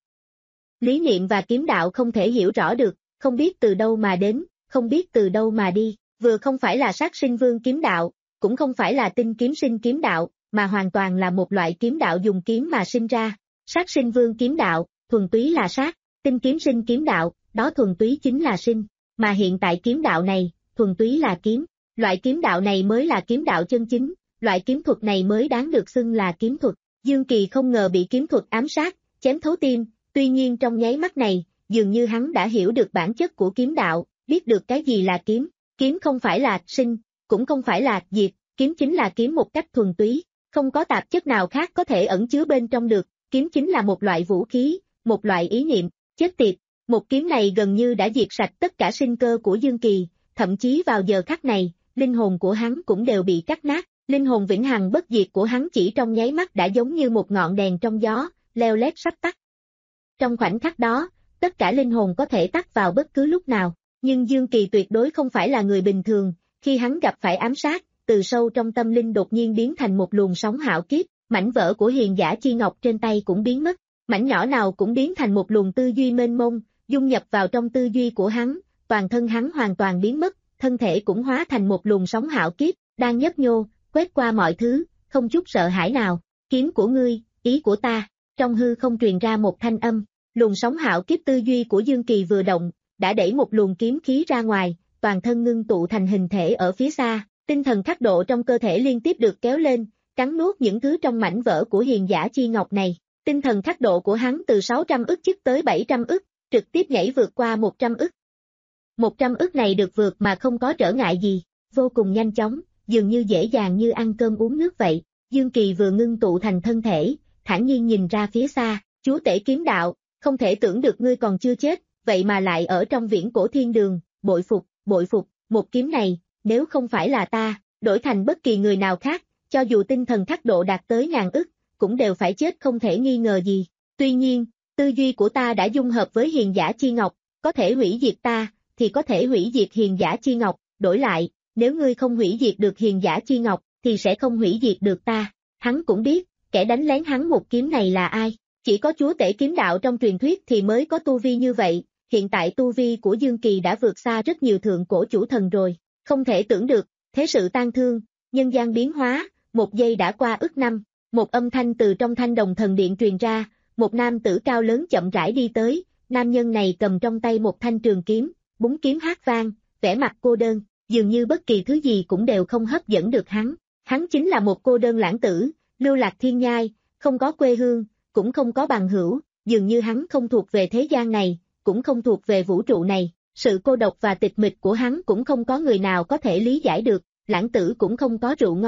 Lý niệm và kiếm đạo không thể hiểu rõ được, không biết từ đâu mà đến, không biết từ đâu mà đi, vừa không phải là sát sinh vương kiếm đạo, cũng không phải là tinh kiếm sinh kiếm đạo, mà hoàn toàn là một loại kiếm đạo dùng kiếm mà sinh ra. Sát sinh vương kiếm đạo, thuần túy là sát, tinh kiếm sinh kiếm đạo, đó thuần túy chính là sinh, mà hiện tại kiếm đạo này, thuần túy là kiếm, loại kiếm đạo này mới là kiếm đạo chân chính, loại kiếm thuật này mới đáng được xưng là kiếm thuật. Dương Kỳ không ngờ bị kiếm thuật ám sát, chém thấu tim, tuy nhiên trong nháy mắt này, dường như hắn đã hiểu được bản chất của kiếm đạo, biết được cái gì là kiếm, kiếm không phải là sinh, cũng không phải là diệt, kiếm chính là kiếm một cách thuần túy, không có tạp chất nào khác có thể ẩn chứa bên trong được, kiếm chính là một loại vũ khí, một loại ý niệm. Chết tiệt, một kiếm này gần như đã diệt sạch tất cả sinh cơ của Dương Kỳ, thậm chí vào giờ khắc này, linh hồn của hắn cũng đều bị cắt nát, linh hồn vĩnh hằng bất diệt của hắn chỉ trong nháy mắt đã giống như một ngọn đèn trong gió, leo lét sắp tắt. Trong khoảnh khắc đó, tất cả linh hồn có thể tắt vào bất cứ lúc nào, nhưng Dương Kỳ tuyệt đối không phải là người bình thường, khi hắn gặp phải ám sát, từ sâu trong tâm linh đột nhiên biến thành một luồng sóng hạo kiếp, mảnh vỡ của hiền giả chi ngọc trên tay cũng biến mất, mảnh nhỏ nào cũng biến thành một luồng tư duy mênh mông, dung nhập vào trong tư duy của hắn, toàn thân hắn hoàn toàn biến mất, thân thể cũng hóa thành một luồng sóng hạo kiếp, đang nhấp nhô, quét qua mọi thứ, không chút sợ hãi nào. Kiếm của ngươi, ý của ta, trong hư không truyền ra một thanh âm, luồng sóng hạo kiếp tư duy của Dương Kỳ vừa động, đã đẩy một luồng kiếm khí ra ngoài, toàn thân ngưng tụ thành hình thể ở phía xa, tinh thần khắc độ trong cơ thể liên tiếp được kéo lên, cắn nuốt những thứ trong mảnh vỡ của hiền giả chi ngọc này. Tinh thần khắc độ của hắn từ sáu trăm ức chức tới bảy trăm ức, trực tiếp nhảy vượt qua một trăm ức. một trăm ức này được vượt mà không có trở ngại gì, vô cùng nhanh chóng, dường như dễ dàng như ăn cơm uống nước vậy. Dương Kỳ vừa ngưng tụ thành thân thể, thản nhiên nhìn ra phía xa, chúa tể kiếm đạo, không thể tưởng được ngươi còn chưa chết, vậy mà lại ở trong viễn cổ thiên đường, bội phục, bội phục, một kiếm này, nếu không phải là ta, đổi thành bất kỳ người nào khác, cho dù tinh thần khắc độ đạt tới ngàn ức, cũng đều phải chết không thể nghi ngờ gì. Tuy nhiên, tư duy của ta đã dung hợp với hiền giả chi ngọc, có thể hủy diệt ta, thì có thể hủy diệt hiền giả chi ngọc, đổi lại, nếu ngươi không hủy diệt được hiền giả chi ngọc, thì sẽ không hủy diệt được ta. Hắn cũng biết, kẻ đánh lén hắn một kiếm này là ai, chỉ có chúa tể kiếm đạo trong truyền thuyết thì mới có tu vi như vậy, hiện tại tu vi của Dương Kỳ đã vượt xa rất nhiều thượng cổ chủ thần rồi, không thể tưởng được, thế sự tan thương, nhân gian biến hóa, một giây đã qua ức năm. Một âm thanh từ trong thanh đồng thần điện truyền ra, một nam tử cao lớn chậm rãi đi tới, nam nhân này cầm trong tay một thanh trường kiếm, búng kiếm hát vang, vẻ mặt cô đơn, dường như bất kỳ thứ gì cũng đều không hấp dẫn được hắn. Hắn chính là một cô đơn lãng tử, lưu lạc thiên nhai, không có quê hương, cũng không có bằng hữu, dường như hắn không thuộc về thế gian này, cũng không thuộc về vũ trụ này, sự cô độc và tịch mịch của hắn cũng không có người nào có thể lý giải được, lãng tử cũng không có rượu ngon,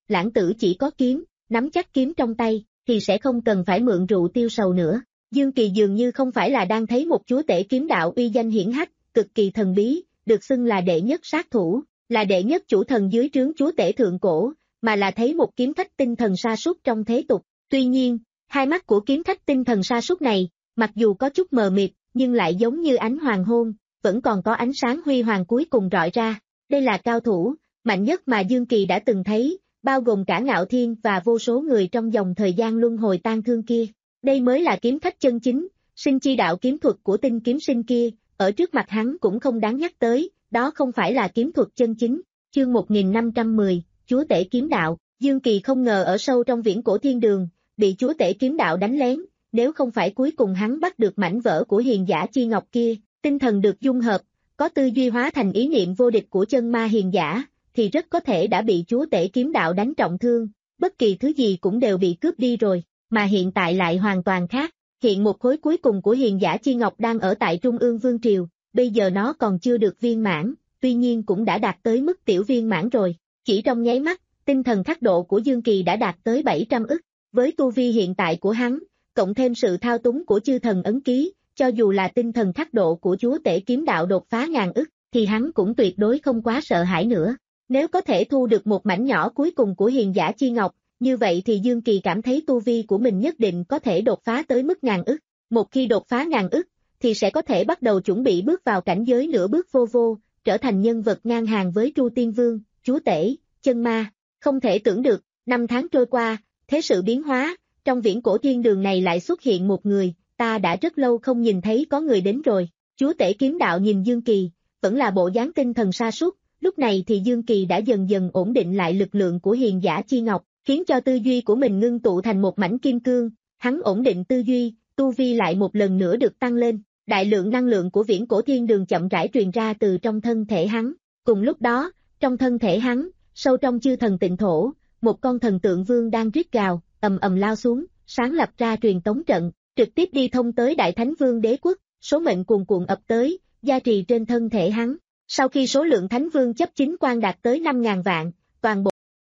lãng tử chỉ có kiếm, nắm chắc kiếm trong tay, thì sẽ không cần phải mượn rượu tiêu sầu nữa. Dương Kỳ dường như không phải là đang thấy một chúa tể kiếm đạo uy danh hiển hách, cực kỳ thần bí, được xưng là đệ nhất sát thủ, là đệ nhất chủ thần dưới trướng chúa tể thượng cổ, mà là thấy một kiếm khách tinh thần sa sút trong thế tục. Tuy nhiên, hai mắt của kiếm khách tinh thần sa sút này, mặc dù có chút mờ mịt, nhưng lại giống như ánh hoàng hôn, vẫn còn có ánh sáng huy hoàng cuối cùng rọi ra. Đây là cao thủ mạnh nhất mà Dương Kỳ đã từng thấy, bao gồm cả Ngạo Thiên và vô số người trong dòng thời gian luân hồi tang thương kia. Đây mới là kiếm khách chân chính, sinh chi đạo kiếm thuật của tinh kiếm sinh kia, ở trước mặt hắn cũng không đáng nhắc tới, đó không phải là kiếm thuật chân chính. Chương một nghìn năm trăm mười, Chúa tể kiếm đạo. Dương Kỳ không ngờ ở sâu trong viễn cổ thiên đường, bị chúa tể kiếm đạo đánh lén, nếu không phải cuối cùng hắn bắt được mảnh vỡ của hiền giả chi ngọc kia, tinh thần được dung hợp, có tư duy hóa thành ý niệm vô địch của chân ma hiền giả, thì rất có thể đã bị chúa tể kiếm đạo đánh trọng thương, bất kỳ thứ gì cũng đều bị cướp đi rồi, mà hiện tại lại hoàn toàn khác. Hiện một khối cuối cùng của hiền giả chi ngọc đang ở tại Trung ương Vương Triều, bây giờ nó còn chưa được viên mãn, tuy nhiên cũng đã đạt tới mức tiểu viên mãn rồi. Chỉ trong nháy mắt, tinh thần khắc độ của Dương Kỳ đã đạt tới bảy trăm ức, với tu vi hiện tại của hắn, cộng thêm sự thao túng của chư thần ấn ký, cho dù là tinh thần khắc độ của chúa tể kiếm đạo đột phá ngàn ức, thì hắn cũng tuyệt đối không quá sợ hãi nữa. Nếu có thể thu được một mảnh nhỏ cuối cùng của hiền giả chi ngọc, như vậy thì Dương Kỳ cảm thấy tu vi của mình nhất định có thể đột phá tới mức ngàn ức. Một khi đột phá ngàn ức, thì sẽ có thể bắt đầu chuẩn bị bước vào cảnh giới nửa bước vô vô, trở thành nhân vật ngang hàng với Tru Tiên Vương, chúa tể, chân ma. Không thể tưởng được, năm tháng trôi qua, thế sự biến hóa, trong viễn cổ thiên đường này lại xuất hiện một người, ta đã rất lâu không nhìn thấy có người đến rồi. Chúa tể kiếm đạo nhìn Dương Kỳ, vẫn là bộ dáng tinh thần sa sút, lúc này thì Dương Kỳ đã dần dần ổn định lại lực lượng của hiền giả chi ngọc, khiến cho tư duy của mình ngưng tụ thành một mảnh kim cương, hắn ổn định tư duy, tu vi lại một lần nữa được tăng lên, đại lượng năng lượng của viễn cổ thiên đường chậm rãi truyền ra từ trong thân thể hắn. Cùng lúc đó, trong thân thể hắn, sâu trong chư thần tịnh thổ, một con thần tượng vương đang rít gào, ầm ầm lao xuống, sáng lập ra truyền tống trận, trực tiếp đi thông tới Đại Thánh Vương đế quốc, số mệnh cuồn cuộn ập tới, gia trì trên thân thể hắn. Sau khi số lượng Thánh Vương chấp chính quan đạt tới năm ngàn vạn, toàn bộ.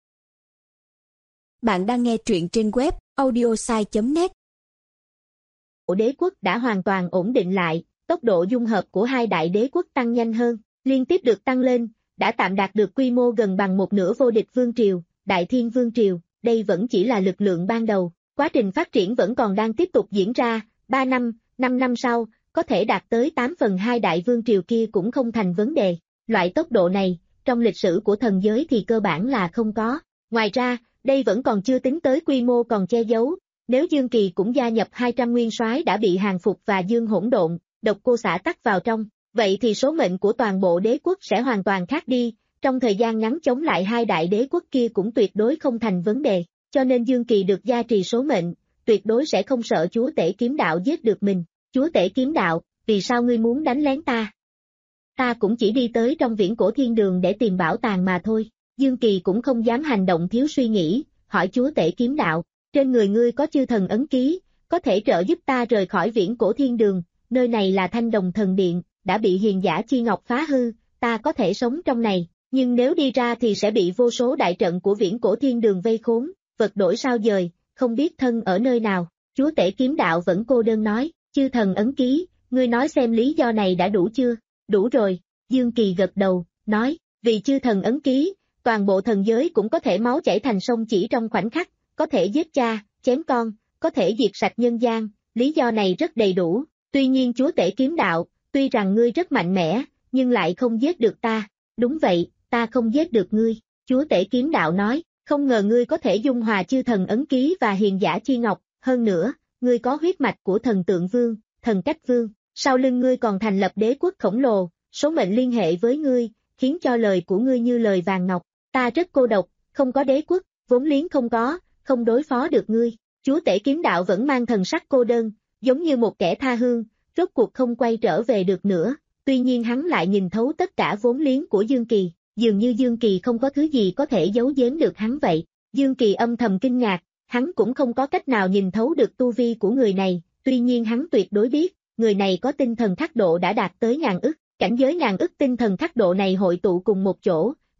Bạn đang nghe truyện trên web audiosai chấm net.
Đế quốc đã hoàn toàn ổn định lại, tốc độ dung hợp của hai đại đế quốc tăng nhanh hơn, liên tiếp được tăng lên, đã tạm đạt được quy mô gần bằng một nửa vô địch vương triều, Đại Thiên Vương Triều. Đây vẫn chỉ là lực lượng ban đầu, quá trình phát triển vẫn còn đang tiếp tục diễn ra, ba năm, năm năm sau, có thể đạt tới tám phần hai đại vương triều kia cũng không thành vấn đề. Loại tốc độ này, trong lịch sử của thần giới thì cơ bản là không có. Ngoài ra, đây vẫn còn chưa tính tới quy mô còn che giấu, nếu Dương Kỳ cũng gia nhập hai trăm nguyên soái đã bị hàng phục và Dương hỗn độn, độc cô xả tắc vào trong, vậy thì số mệnh của toàn bộ đế quốc sẽ hoàn toàn khác đi. Trong thời gian ngắn chống lại hai đại đế quốc kia cũng tuyệt đối không thành vấn đề, cho nên Dương Kỳ được gia trì số mệnh, tuyệt đối sẽ không sợ chúa tể kiếm đạo giết được mình. Chúa tể kiếm đạo, vì sao ngươi muốn đánh lén ta? Ta cũng chỉ đi tới trong viễn cổ thiên đường để tìm bảo tàng mà thôi. Dương Kỳ cũng không dám hành động thiếu suy nghĩ, hỏi chúa tể kiếm đạo, trên người ngươi có chư thần ấn ký, có thể trợ giúp ta rời khỏi viễn cổ thiên đường, nơi này là Thanh Đồng Thần Điện, đã bị hiền giả chi ngọc phá hư, ta có thể sống trong này. Nhưng nếu đi ra thì sẽ bị vô số đại trận của viễn cổ thiên đường vây khốn, vật đổi sao dời, không biết thân ở nơi nào. Chúa tể kiếm đạo vẫn cô đơn nói, chư thần ấn ký, ngươi nói xem lý do này đã đủ chưa? Đủ rồi, Dương Kỳ gật đầu, nói, vì chư thần ấn ký, toàn bộ thần giới cũng có thể máu chảy thành sông chỉ trong khoảnh khắc, có thể giết cha, chém con, có thể diệt sạch nhân gian, lý do này rất đầy đủ. Tuy nhiên chúa tể kiếm đạo, tuy rằng ngươi rất mạnh mẽ, nhưng lại không giết được ta. Đúng vậy, ta không giết được ngươi, chúa tể kiếm đạo nói, không ngờ ngươi có thể dung hòa chư thần ấn ký và hiền giả chi ngọc, hơn nữa, ngươi có huyết mạch của thần tượng vương, thần cách vương, sau lưng ngươi còn thành lập đế quốc khổng lồ, số mệnh liên hệ với ngươi, khiến cho lời của ngươi như lời vàng ngọc, ta rất cô độc, không có đế quốc, vốn liếng không có, không đối phó được ngươi. Chúa tể kiếm đạo vẫn mang thần sắc cô đơn, giống như một kẻ tha hương, rốt cuộc không quay trở về được nữa, tuy nhiên hắn lại nhìn thấu tất cả vốn liếng của Dương Kỳ. Dường như Dương Kỳ không có thứ gì có thể giấu giếm được hắn vậy. Dương Kỳ âm thầm kinh ngạc, hắn cũng không có cách nào nhìn thấu được tu vi của người này, tuy nhiên hắn tuyệt đối biết, người này có tinh thần khắc độ đã đạt tới ngàn ức, cảnh giới ngàn ức tinh thần khắc độ này hội tụ cùng một chỗ,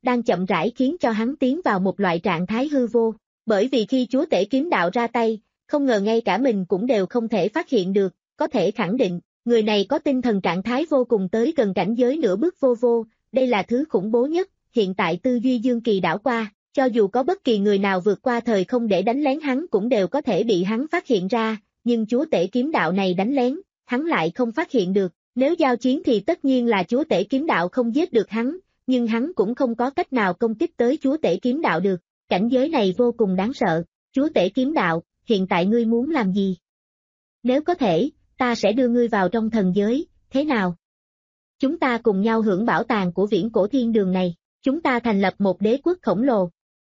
đang chậm rãi khiến cho hắn tiến vào một loại trạng thái hư vô. Bởi vì khi chúa tể kiếm đạo ra tay, không ngờ ngay cả mình cũng đều không thể phát hiện được, có thể khẳng định, người này có tinh thần trạng thái vô cùng tới gần cảnh giới nửa bước vô vô, đây là thứ khủng bố nhất. Hiện tại tư duy Dương Kỳ đảo qua, cho dù có bất kỳ người nào vượt qua thời không để đánh lén hắn cũng đều có thể bị hắn phát hiện ra, nhưng chúa tể kiếm đạo này đánh lén, hắn lại không phát hiện được. Nếu giao chiến thì tất nhiên là chúa tể kiếm đạo không giết được hắn, nhưng hắn cũng không có cách nào công kích tới chúa tể kiếm đạo được. Cảnh giới này vô cùng đáng sợ. Chúa tể kiếm đạo, hiện tại ngươi muốn làm gì? Nếu có thể, ta sẽ đưa ngươi vào trong thần giới, thế nào? Chúng ta cùng nhau hưởng bảo tàng của viễn cổ thiên đường này, chúng ta thành lập một đế quốc khổng lồ.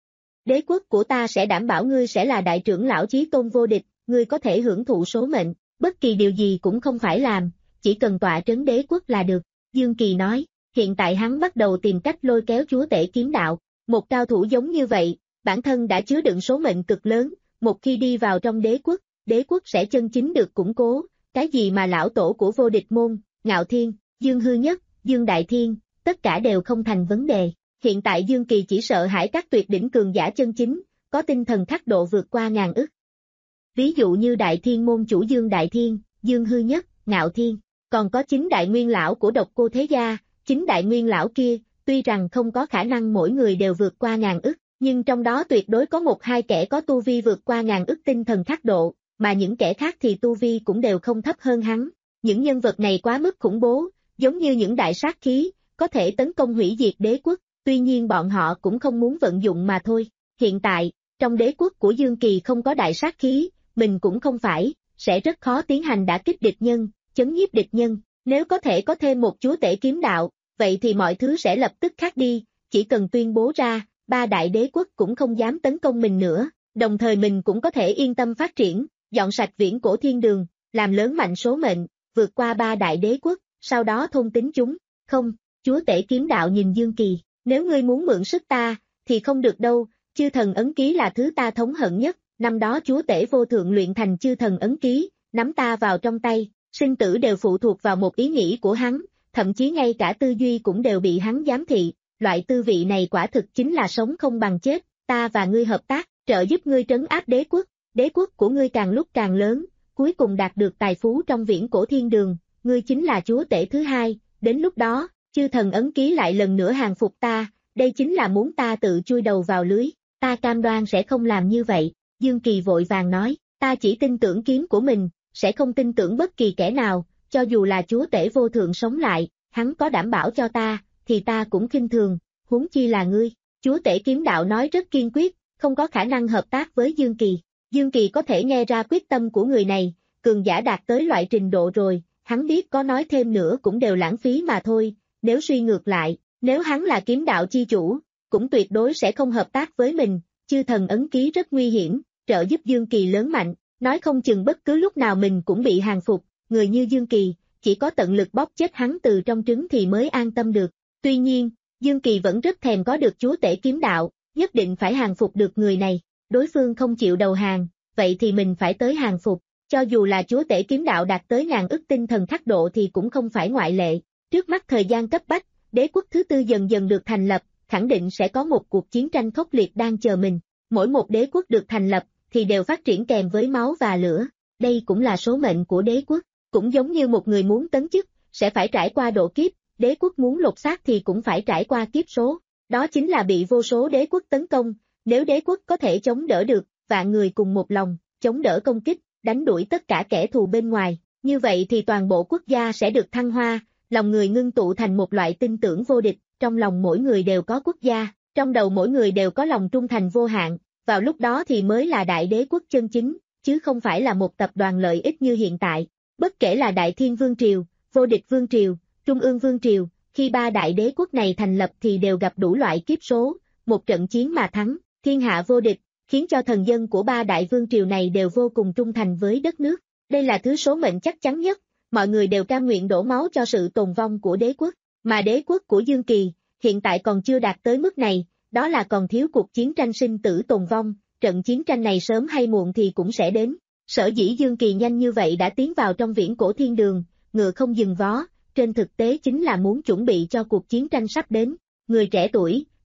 Đế quốc của ta sẽ đảm bảo ngươi sẽ là đại trưởng lão chí tôn vô địch, ngươi có thể hưởng thụ số mệnh, bất kỳ điều gì cũng không phải làm, chỉ cần tọa trấn đế quốc là được. Dương Kỳ nói, hiện tại hắn bắt đầu tìm cách lôi kéo chúa tể kiếm đạo, một cao thủ giống như vậy, bản thân đã chứa đựng số mệnh cực lớn, một khi đi vào trong đế quốc, đế quốc sẽ chân chính được củng cố, cái gì mà lão tổ của vô địch môn, Ngạo Thiên, Dương Hư Nhất, Dương Đại Thiên, tất cả đều không thành vấn đề. Hiện tại Dương Kỳ chỉ sợ hãi các tuyệt đỉnh cường giả chân chính, có tinh thần khắc độ vượt qua ngàn ức. Ví dụ như Đại Thiên môn chủ Dương Đại Thiên, Dương Hư Nhất, Ngạo Thiên, còn có chính đại nguyên lão của Độc Cô Thế Gia, chính đại nguyên lão kia, tuy rằng không có khả năng mỗi người đều vượt qua ngàn ức, nhưng trong đó tuyệt đối có một hai kẻ có tu vi vượt qua ngàn ức tinh thần khắc độ, mà những kẻ khác thì tu vi cũng đều không thấp hơn hắn. Những nhân vật này quá mức khủng bố, giống như những đại sát khí, có thể tấn công hủy diệt đế quốc, tuy nhiên bọn họ cũng không muốn vận dụng mà thôi. Hiện tại, trong đế quốc của Dương Kỳ không có đại sát khí, mình cũng không phải, sẽ rất khó tiến hành đả kích địch nhân, chấn nhiếp địch nhân. Nếu có thể có thêm một chúa tể kiếm đạo, vậy thì mọi thứ sẽ lập tức khác đi, chỉ cần tuyên bố ra, ba đại đế quốc cũng không dám tấn công mình nữa, đồng thời mình cũng có thể yên tâm phát triển, dọn sạch viễn cổ thiên đường, làm lớn mạnh số mệnh, vượt qua ba đại đế quốc, sau đó thôn tính chúng. Không, chúa tể kiếm đạo nhìn Dương Kỳ, nếu ngươi muốn mượn sức ta, thì không được đâu, chư thần ấn ký là thứ ta thống hận nhất, năm đó chúa tể vô thượng luyện thành chư thần ấn ký, nắm ta vào trong tay, sinh tử đều phụ thuộc vào một ý nghĩ của hắn, thậm chí ngay cả tư duy cũng đều bị hắn giám thị, loại tư vị này quả thực chính là sống không bằng chết, ta và ngươi hợp tác, trợ giúp ngươi trấn áp đế quốc, đế quốc của ngươi càng lúc càng lớn, cuối cùng đạt được tài phú trong viễn cổ thiên đường, ngươi chính là chúa tể thứ hai, đến lúc đó, chư thần ấn ký lại lần nữa hàng phục ta, đây chính là muốn ta tự chui đầu vào lưới, ta cam đoan sẽ không làm như vậy. Dương Kỳ vội vàng nói, ta chỉ tin tưởng kiếm của mình, sẽ không tin tưởng bất kỳ kẻ nào, cho dù là chúa tể vô thượng sống lại, hắn có đảm bảo cho ta, thì ta cũng khinh thường, huống chi là ngươi. Chúa tể kiếm đạo nói rất kiên quyết, không có khả năng hợp tác với Dương Kỳ. Dương Kỳ có thể nghe ra quyết tâm của người này, cường giả đạt tới loại trình độ rồi, hắn biết có nói thêm nữa cũng đều lãng phí mà thôi, nếu suy ngược lại, nếu hắn là kiếm đạo chi chủ, cũng tuyệt đối sẽ không hợp tác với mình, chư thần ấn ký rất nguy hiểm, trợ giúp Dương Kỳ lớn mạnh, nói không chừng bất cứ lúc nào mình cũng bị hàng phục, người như Dương Kỳ, chỉ có tận lực bóp chết hắn từ trong trứng thì mới an tâm được. Tuy nhiên, Dương Kỳ vẫn rất thèm có được chúa tể kiếm đạo, nhất định phải hàng phục được người này, đối phương không chịu đầu hàng, vậy thì mình phải tới hàng phục, cho dù là chúa tể kiếm đạo đạt tới ngàn ức tinh thần khắc độ thì cũng không phải ngoại lệ. Trước mắt thời gian cấp bách, đế quốc thứ tư dần dần được thành lập, khẳng định sẽ có một cuộc chiến tranh khốc liệt đang chờ mình, mỗi một đế quốc được thành lập thì đều phát triển kèm với máu và lửa, đây cũng là số mệnh của đế quốc, cũng giống như một người muốn tấn chức, sẽ phải trải qua độ kiếp, đế quốc muốn lột xác thì cũng phải trải qua kiếp số, đó chính là bị vô số đế quốc tấn công, nếu đế quốc có thể chống đỡ được, vạn người cùng một lòng, chống đỡ công kích, đánh đuổi tất cả kẻ thù bên ngoài, như vậy thì toàn bộ quốc gia sẽ được thăng hoa, lòng người ngưng tụ thành một loại tin tưởng vô địch, trong lòng mỗi người đều có quốc gia, trong đầu mỗi người đều có lòng trung thành vô hạn, vào lúc đó thì mới là đại đế quốc chân chính, chứ không phải là một tập đoàn lợi ích như hiện tại. Bất kể là Đại Thiên Vương Triều, Vô Địch Vương Triều, Trung ương Vương Triều, khi ba đại đế quốc này thành lập thì đều gặp đủ loại kiếp số, một trận chiến mà thắng, thiên hạ vô địch, khiến cho thần dân của ba đại vương triều này đều vô cùng trung thành với đất nước. Đây là thứ số mệnh chắc chắn nhất, mọi người đều cam nguyện đổ máu cho sự tồn vong của đế quốc, mà đế quốc của Dương Kỳ, hiện tại còn chưa đạt tới mức này, đó là còn thiếu cuộc chiến tranh sinh tử tồn vong, trận chiến tranh này sớm hay muộn thì cũng sẽ đến. Sở dĩ Dương Kỳ nhanh như vậy đã tiến vào trong viễn cổ thiên đường, ngựa không dừng vó, trên thực tế chính là muốn chuẩn bị cho cuộc chiến tranh sắp đến. Người trẻ tuổi,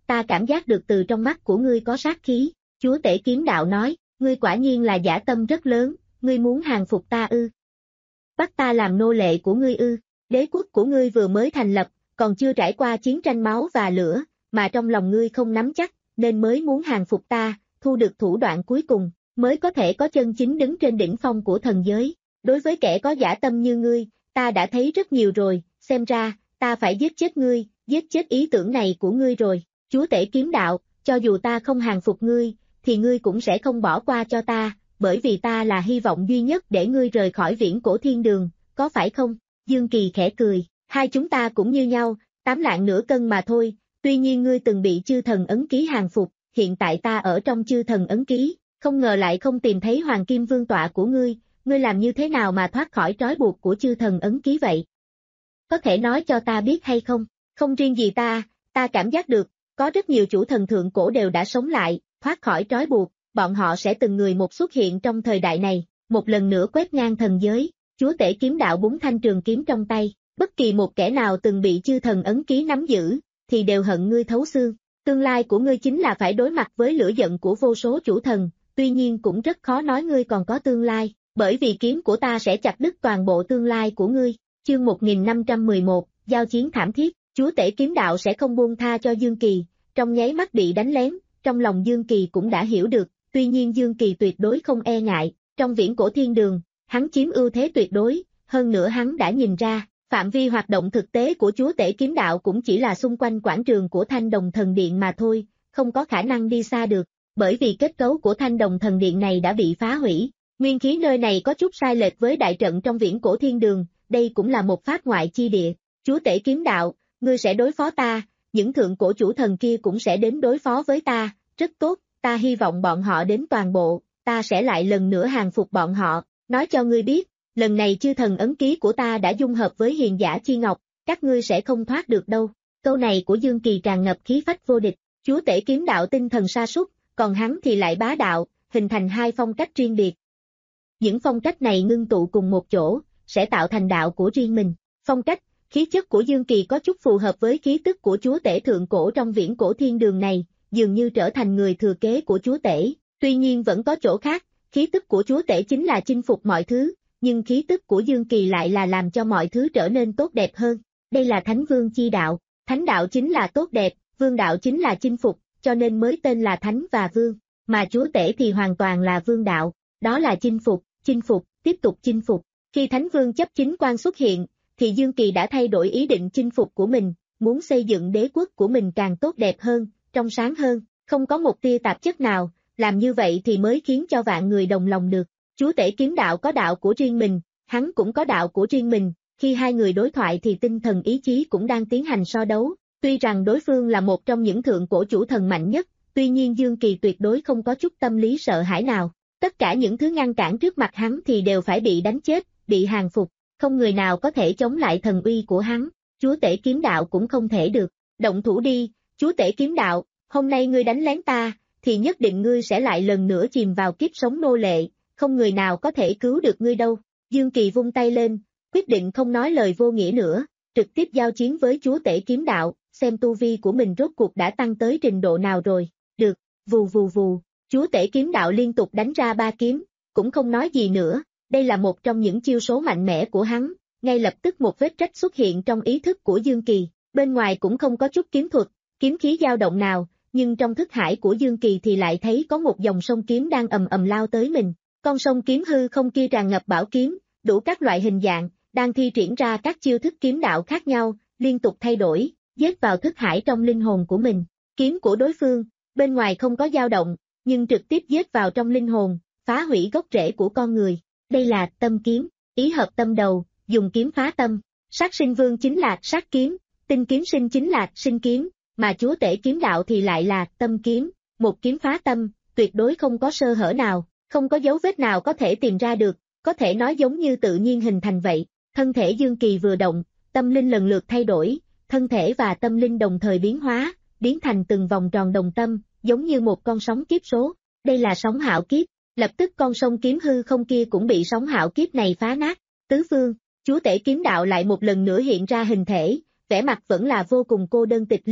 ta cảm giác được từ trong mắt của ngươi có sát khí. Chúa tể kiếm đạo nói, ngươi quả nhiên là dã tâm rất lớn, ngươi muốn hàng phục ta ư? Bắt ta làm nô lệ của ngươi ư? Đế quốc của ngươi vừa mới thành lập, còn chưa trải qua chiến tranh máu và lửa, mà trong lòng ngươi không nắm chắc, nên mới muốn hàng phục ta, thu được thủ đoạn cuối cùng, mới có thể có chân chính đứng trên đỉnh phong của thần giới. Đối với kẻ có dã tâm như ngươi, ta đã thấy rất nhiều rồi, xem ra, ta phải giết chết ngươi, giết chết ý tưởng này của ngươi rồi. Chúa tể kiếm đạo, cho dù ta không hàng phục ngươi, thì ngươi cũng sẽ không bỏ qua cho ta, bởi vì ta là hy vọng duy nhất để ngươi rời khỏi viễn cổ thiên đường, có phải không? Dương Kỳ khẽ cười, hai chúng ta cũng như nhau, tám lạng nửa cân mà thôi, tuy nhiên ngươi từng bị chư thần ấn ký hàng phục, hiện tại ta ở trong chư thần ấn ký, không ngờ lại không tìm thấy hoàng kim vương tọa của ngươi, ngươi làm như thế nào mà thoát khỏi trói buộc của chư thần ấn ký vậy? Có thể nói cho ta biết hay không? Không riêng gì ta, ta cảm giác được, có rất nhiều chủ thần thượng cổ đều đã sống lại, thoát khỏi trói buộc, bọn họ sẽ từng người một xuất hiện trong thời đại này, một lần nữa quét ngang thần giới. Chúa tể kiếm đạo búng thanh trường kiếm trong tay, bất kỳ một kẻ nào từng bị chư thần ấn ký nắm giữ, thì đều hận ngươi thấu xương. Tương lai của ngươi chính là phải đối mặt với lửa giận của vô số chủ thần, tuy nhiên cũng rất khó nói ngươi còn có tương lai, bởi vì kiếm của ta sẽ chặt đứt toàn bộ tương lai của ngươi. Chương một nghìn năm trăm mười một, giao chiến thảm thiết, chúa tể kiếm đạo sẽ không buông tha cho Dương Kỳ, trong nháy mắt bị đánh lén, trong lòng Dương Kỳ cũng đã hiểu được, tuy nhiên Dương Kỳ tuyệt đối không e ngại, trong viễn cổ thiên đường, hắn chiếm ưu thế tuyệt đối, hơn nữa hắn đã nhìn ra, phạm vi hoạt động thực tế của chúa tể kiếm đạo cũng chỉ là xung quanh quảng trường của Thanh Đồng Thần Điện mà thôi, không có khả năng đi xa được, bởi vì kết cấu của Thanh Đồng Thần Điện này đã bị phá hủy, nguyên khí nơi này có chút sai lệch với đại trận trong viễn cổ thiên đường, đây cũng là một pháp ngoại chi địa. Chúa tể kiếm đạo, ngươi sẽ đối phó ta, những thượng cổ chủ thần kia cũng sẽ đến đối phó với ta, rất tốt, ta hy vọng bọn họ đến toàn bộ, ta sẽ lại lần nữa hàng phục bọn họ, nói cho ngươi biết, lần này chư thần ấn ký của ta đã dung hợp với hiền giả chi ngọc, các ngươi sẽ không thoát được đâu. Câu này của Dương Kỳ tràn ngập khí phách vô địch, chúa tể kiếm đạo tinh thần sa sút, còn hắn thì lại bá đạo, hình thành hai phong cách riêng biệt. Những phong cách này ngưng tụ cùng một chỗ, sẽ tạo thành đạo của riêng mình. Phong cách, khí chất của Dương Kỳ có chút phù hợp với khí tức của chúa tể thượng cổ trong viễn cổ thiên đường này, dường như trở thành người thừa kế của chúa tể, tuy nhiên vẫn có chỗ khác, khí tức của chúa tể chính là chinh phục mọi thứ, nhưng khí tức của Dương Kỳ lại là làm cho mọi thứ trở nên tốt đẹp hơn. Đây là Thánh Vương chi đạo, thánh đạo chính là tốt đẹp, vương đạo chính là chinh phục, cho nên mới tên là Thánh và Vương, mà chúa tể thì hoàn toàn là vương đạo, đó là chinh phục, chinh phục, tiếp tục chinh phục. Khi Thánh Vương chấp chính quan xuất hiện, thì Dương Kỳ đã thay đổi ý định chinh phục của mình, muốn xây dựng đế quốc của mình càng tốt đẹp hơn, trong sáng hơn, không có một tia tạp chất nào, làm như vậy thì mới khiến cho vạn người đồng lòng được. Chúa tể kiếm đạo có đạo của riêng mình, hắn cũng có đạo của riêng mình, khi hai người đối thoại thì tinh thần ý chí cũng đang tiến hành so đấu, tuy rằng đối phương là một trong những thượng cổ chủ thần mạnh nhất, tuy nhiên Dương Kỳ tuyệt đối không có chút tâm lý sợ hãi nào, tất cả những thứ ngăn cản trước mặt hắn thì đều phải bị đánh chết, bị hàng phục, không người nào có thể chống lại thần uy của hắn, chúa tể kiếm đạo cũng không thể được, động thủ đi, chúa tể kiếm đạo, hôm nay ngươi đánh lén ta, thì nhất định ngươi sẽ lại lần nữa chìm vào kiếp sống nô lệ, không người nào có thể cứu được ngươi đâu. Dương Kỳ vung tay lên, quyết định không nói lời vô nghĩa nữa, trực tiếp giao chiến với chúa tể kiếm đạo, xem tu vi của mình rốt cuộc đã tăng tới trình độ nào rồi. Được, vù vù vù, chúa tể kiếm đạo liên tục đánh ra ba kiếm, cũng không nói gì nữa, đây là một trong những chiêu số mạnh mẽ của hắn, ngay lập tức một vết rách xuất hiện trong ý thức của Dương Kỳ, bên ngoài cũng không có chút kiếm thuật, kiếm khí dao động nào, nhưng trong thức hải của Dương Kỳ thì lại thấy có một dòng sông kiếm đang ầm ầm lao tới mình. Con sông kiếm hư không kia tràn ngập bảo kiếm, đủ các loại hình dạng, đang thi triển ra các chiêu thức kiếm đạo khác nhau, liên tục thay đổi, giết vào thức hải trong linh hồn của mình. Kiếm của đối phương, bên ngoài không có dao động, nhưng trực tiếp giết vào trong linh hồn, phá hủy gốc rễ của con người. Đây là tâm kiếm, ý hợp tâm đầu, dùng kiếm phá tâm. Sát sinh vương chính là sát kiếm, tinh kiếm sinh chính là sinh kiếm, mà chúa tể kiếm đạo thì lại là tâm kiếm, một kiếm phá tâm, tuyệt đối không có sơ hở nào. Không có dấu vết nào có thể tìm ra được, có thể nói giống như tự nhiên hình thành vậy. Thân thể Dương Kỳ vừa động, tâm linh lần lượt thay đổi, thân thể và tâm linh đồng thời biến hóa, biến thành từng vòng tròn đồng tâm, giống như một con sóng kiếp số. Đây là sóng hạo kiếp, lập tức con sông kiếm hư không kia cũng bị sóng hạo kiếp này phá nát. Tứ phương, chúa tể kiếm đạo lại một lần nữa hiện ra hình thể, vẻ mặt vẫn là vô cùng cô đơn tịch liêu,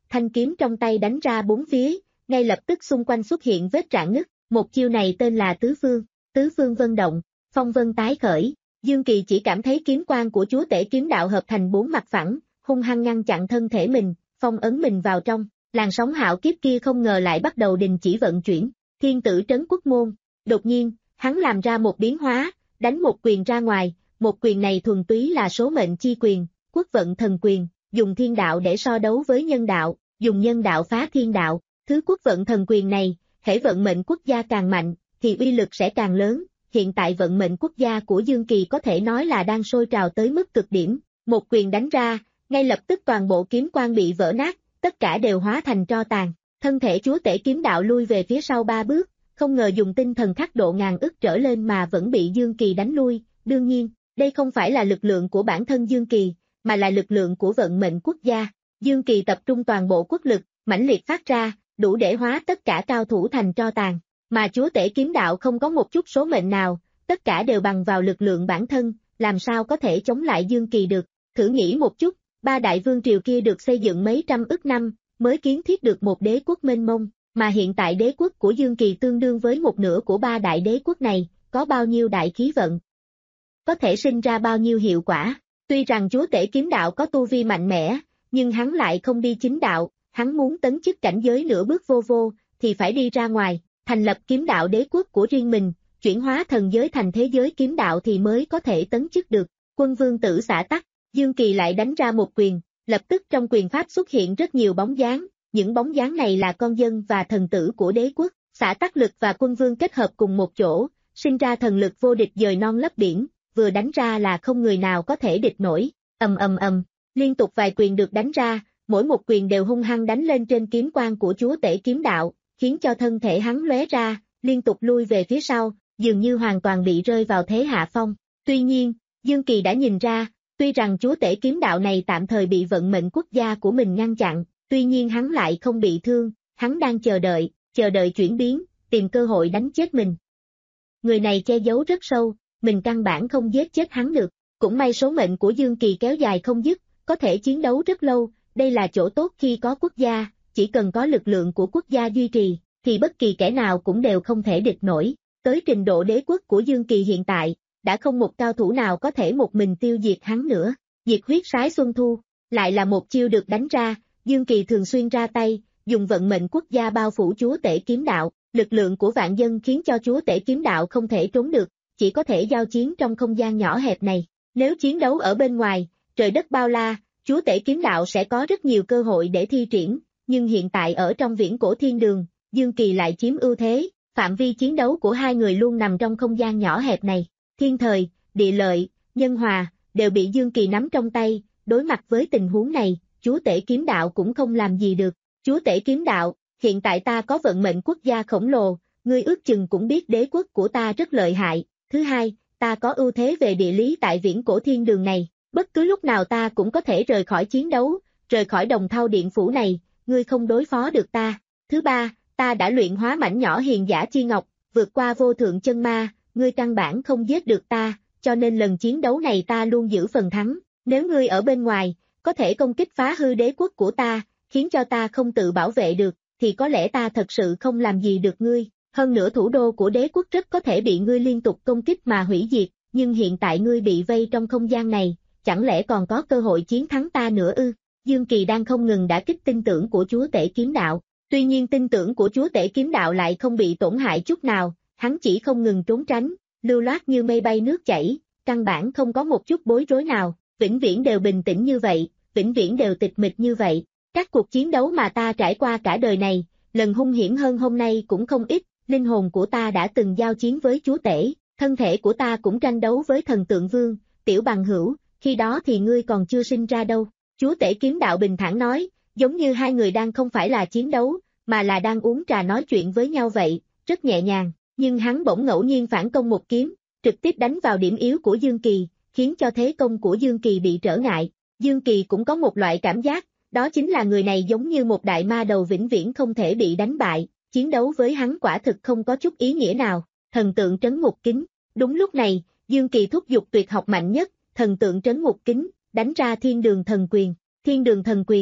thanh kiếm trong tay đánh ra bốn phía, ngay lập tức xung quanh xuất hiện vết rạn nứt, một chiêu này tên là tứ phương, tứ phương vân động, phong vân tái khởi. Dương Kỳ chỉ cảm thấy kiếm quang của chúa tể kiếm đạo hợp thành bốn mặt phẳng, hung hăng ngăn chặn thân thể mình, phong ấn mình vào trong, làn sóng hạo kiếp kia không ngờ lại bắt đầu đình chỉ vận chuyển, thiên tử trấn quốc môn. Đột nhiên, hắn làm ra một biến hóa, đánh một quyền ra ngoài, một quyền này thuần túy là số mệnh chi quyền, quốc vận thần quyền, dùng thiên đạo để so đấu với nhân đạo, dùng nhân đạo phá thiên đạo, thứ quốc vận thần quyền này, hễ vận mệnh quốc gia càng mạnh, thì uy lực sẽ càng lớn. Hiện tại vận mệnh quốc gia của Dương Kỳ có thể nói là đang sôi trào tới mức cực điểm, một quyền đánh ra, ngay lập tức toàn bộ kiếm quang bị vỡ nát, tất cả đều hóa thành tro tàn, thân thể chúa tể kiếm đạo lui về phía sau ba bước, không ngờ dùng tinh thần khắc độ ngàn ức trở lên mà vẫn bị Dương Kỳ đánh lui. Đương nhiên, đây không phải là lực lượng của bản thân Dương Kỳ, mà là lực lượng của vận mệnh quốc gia. Dương Kỳ tập trung toàn bộ quốc lực, mãnh liệt phát ra, đủ để hóa tất cả cao thủ thành tro tàn. Mà chúa tể kiếm đạo không có một chút số mệnh nào, tất cả đều bằng vào lực lượng bản thân, làm sao có thể chống lại Dương Kỳ được. Thử nghĩ một chút, ba đại vương triều kia được xây dựng mấy trăm ức năm, mới kiến thiết được một đế quốc mênh mông, mà hiện tại đế quốc của Dương Kỳ tương đương với một nửa của ba đại đế quốc này, có bao nhiêu đại khí vận, có thể sinh ra bao nhiêu hiệu quả. Tuy rằng chúa tể kiếm đạo có tu vi mạnh mẽ, nhưng hắn lại không đi chính đạo, hắn muốn tấn chức cảnh giới nửa bước vô vô, thì phải đi ra ngoài, thành lập kiếm đạo đế quốc của riêng mình, chuyển hóa thần giới thành thế giới kiếm đạo thì mới có thể tấn chức được. Quân vương tử xả tắc, Dương Kỳ lại đánh ra một quyền, lập tức trong quyền pháp xuất hiện rất nhiều bóng dáng, những bóng dáng này là con dân và thần tử của đế quốc. Xả tắc lực và quân vương kết hợp cùng một chỗ, sinh ra thần lực vô địch dời non lấp biển, vừa đánh ra là không người nào có thể địch nổi. Ầm ầm ầm, liên tục vài quyền được đánh ra, mỗi một quyền đều hung hăng đánh lên trên kiếm quang của chúa tể kiếm đạo, khiến cho thân thể hắn lóe ra, liên tục lui về phía sau, dường như hoàn toàn bị rơi vào thế hạ phong. Tuy nhiên, Dương Kỳ đã nhìn ra, tuy rằng chúa tể kiếm đạo này tạm thời bị vận mệnh quốc gia của mình ngăn chặn, tuy nhiên hắn lại không bị thương, hắn đang chờ đợi, chờ đợi chuyển biến, tìm cơ hội đánh chết mình. Người này che giấu rất sâu, mình căn bản không giết chết hắn được, cũng may số mệnh của Dương Kỳ kéo dài không dứt, có thể chiến đấu rất lâu, đây là chỗ tốt khi có quốc gia, chỉ cần có lực lượng của quốc gia duy trì, thì bất kỳ kẻ nào cũng đều không thể địch nổi. Tới trình độ đế quốc của Dương Kỳ hiện tại, đã không một cao thủ nào có thể một mình tiêu diệt hắn nữa. Diệt huyết sái xuân thu, lại là một chiêu được đánh ra, Dương Kỳ thường xuyên ra tay, dùng vận mệnh quốc gia bao phủ chúa tể kiếm đạo, lực lượng của vạn dân khiến cho chúa tể kiếm đạo không thể trốn được, chỉ có thể giao chiến trong không gian nhỏ hẹp này. Nếu chiến đấu ở bên ngoài, trời đất bao la, chúa tể kiếm đạo sẽ có rất nhiều cơ hội để thi triển, nhưng hiện tại ở trong viễn cổ thiên đường, Dương Kỳ lại chiếm ưu thế, phạm vi chiến đấu của hai người luôn nằm trong không gian nhỏ hẹp này. Thiên thời, địa lợi, nhân hòa, đều bị Dương Kỳ nắm trong tay, đối mặt với tình huống này, chúa tể kiếm đạo cũng không làm gì được. Chúa tể kiếm đạo, hiện tại ta có vận mệnh quốc gia khổng lồ, ngươi ước chừng cũng biết đế quốc của ta rất lợi hại. Thứ hai, ta có ưu thế về địa lý tại viễn cổ thiên đường này, bất cứ lúc nào ta cũng có thể rời khỏi chiến đấu, rời khỏi đồng thau điện phủ này, ngươi không đối phó được ta. Thứ ba, ta đã luyện hóa mảnh nhỏ hiền giả chi ngọc, vượt qua vô thượng chân ma, ngươi căn bản không giết được ta, cho nên lần chiến đấu này ta luôn giữ phần thắng. Nếu ngươi ở bên ngoài, có thể công kích phá hư đế quốc của ta, khiến cho ta không tự bảo vệ được, thì có lẽ ta thật sự không làm gì được ngươi. Hơn nữa thủ đô của đế quốc rất có thể bị ngươi liên tục công kích mà hủy diệt, nhưng hiện tại ngươi bị vây trong không gian này, chẳng lẽ còn có cơ hội chiến thắng ta nữa ư? Dương Kỳ đang không ngừng đả kích tin tưởng của chúa tể kiếm đạo. Tuy nhiên tin tưởng của chúa tể kiếm đạo lại không bị tổn hại chút nào, hắn chỉ không ngừng trốn tránh, lưu loát như mây bay nước chảy, căn bản không có một chút bối rối nào, vĩnh viễn đều bình tĩnh như vậy, vĩnh viễn đều tịch mịch như vậy. Các cuộc chiến đấu mà ta trải qua cả đời này, lần hung hiểm hơn hôm nay cũng không ít, linh hồn của ta đã từng giao chiến với chúa tể, thân thể của ta cũng tranh đấu với thần tượng vương, tiểu bằng hữu, khi đó thì ngươi còn chưa sinh ra đâu. Chúa tể kiếm đạo bình thản nói, giống như hai người đang không phải là chiến đấu, mà là đang uống trà nói chuyện với nhau vậy, rất nhẹ nhàng, nhưng hắn bỗng ngẫu nhiên phản công một kiếm, trực tiếp đánh vào điểm yếu của Dương Kỳ, khiến cho thế công của Dương Kỳ bị trở ngại. Dương Kỳ cũng có một loại cảm giác, đó chính là người này giống như một đại ma đầu vĩnh viễn không thể bị đánh bại, chiến đấu với hắn quả thực không có chút ý nghĩa nào. Thần tượng trấn ngục kính, đúng lúc này, Dương Kỳ thúc giục tuyệt học mạnh nhất, thần tượng trấn ngục kính, đánh ra thiên đường thần quyền. Thiên đường thần quyền,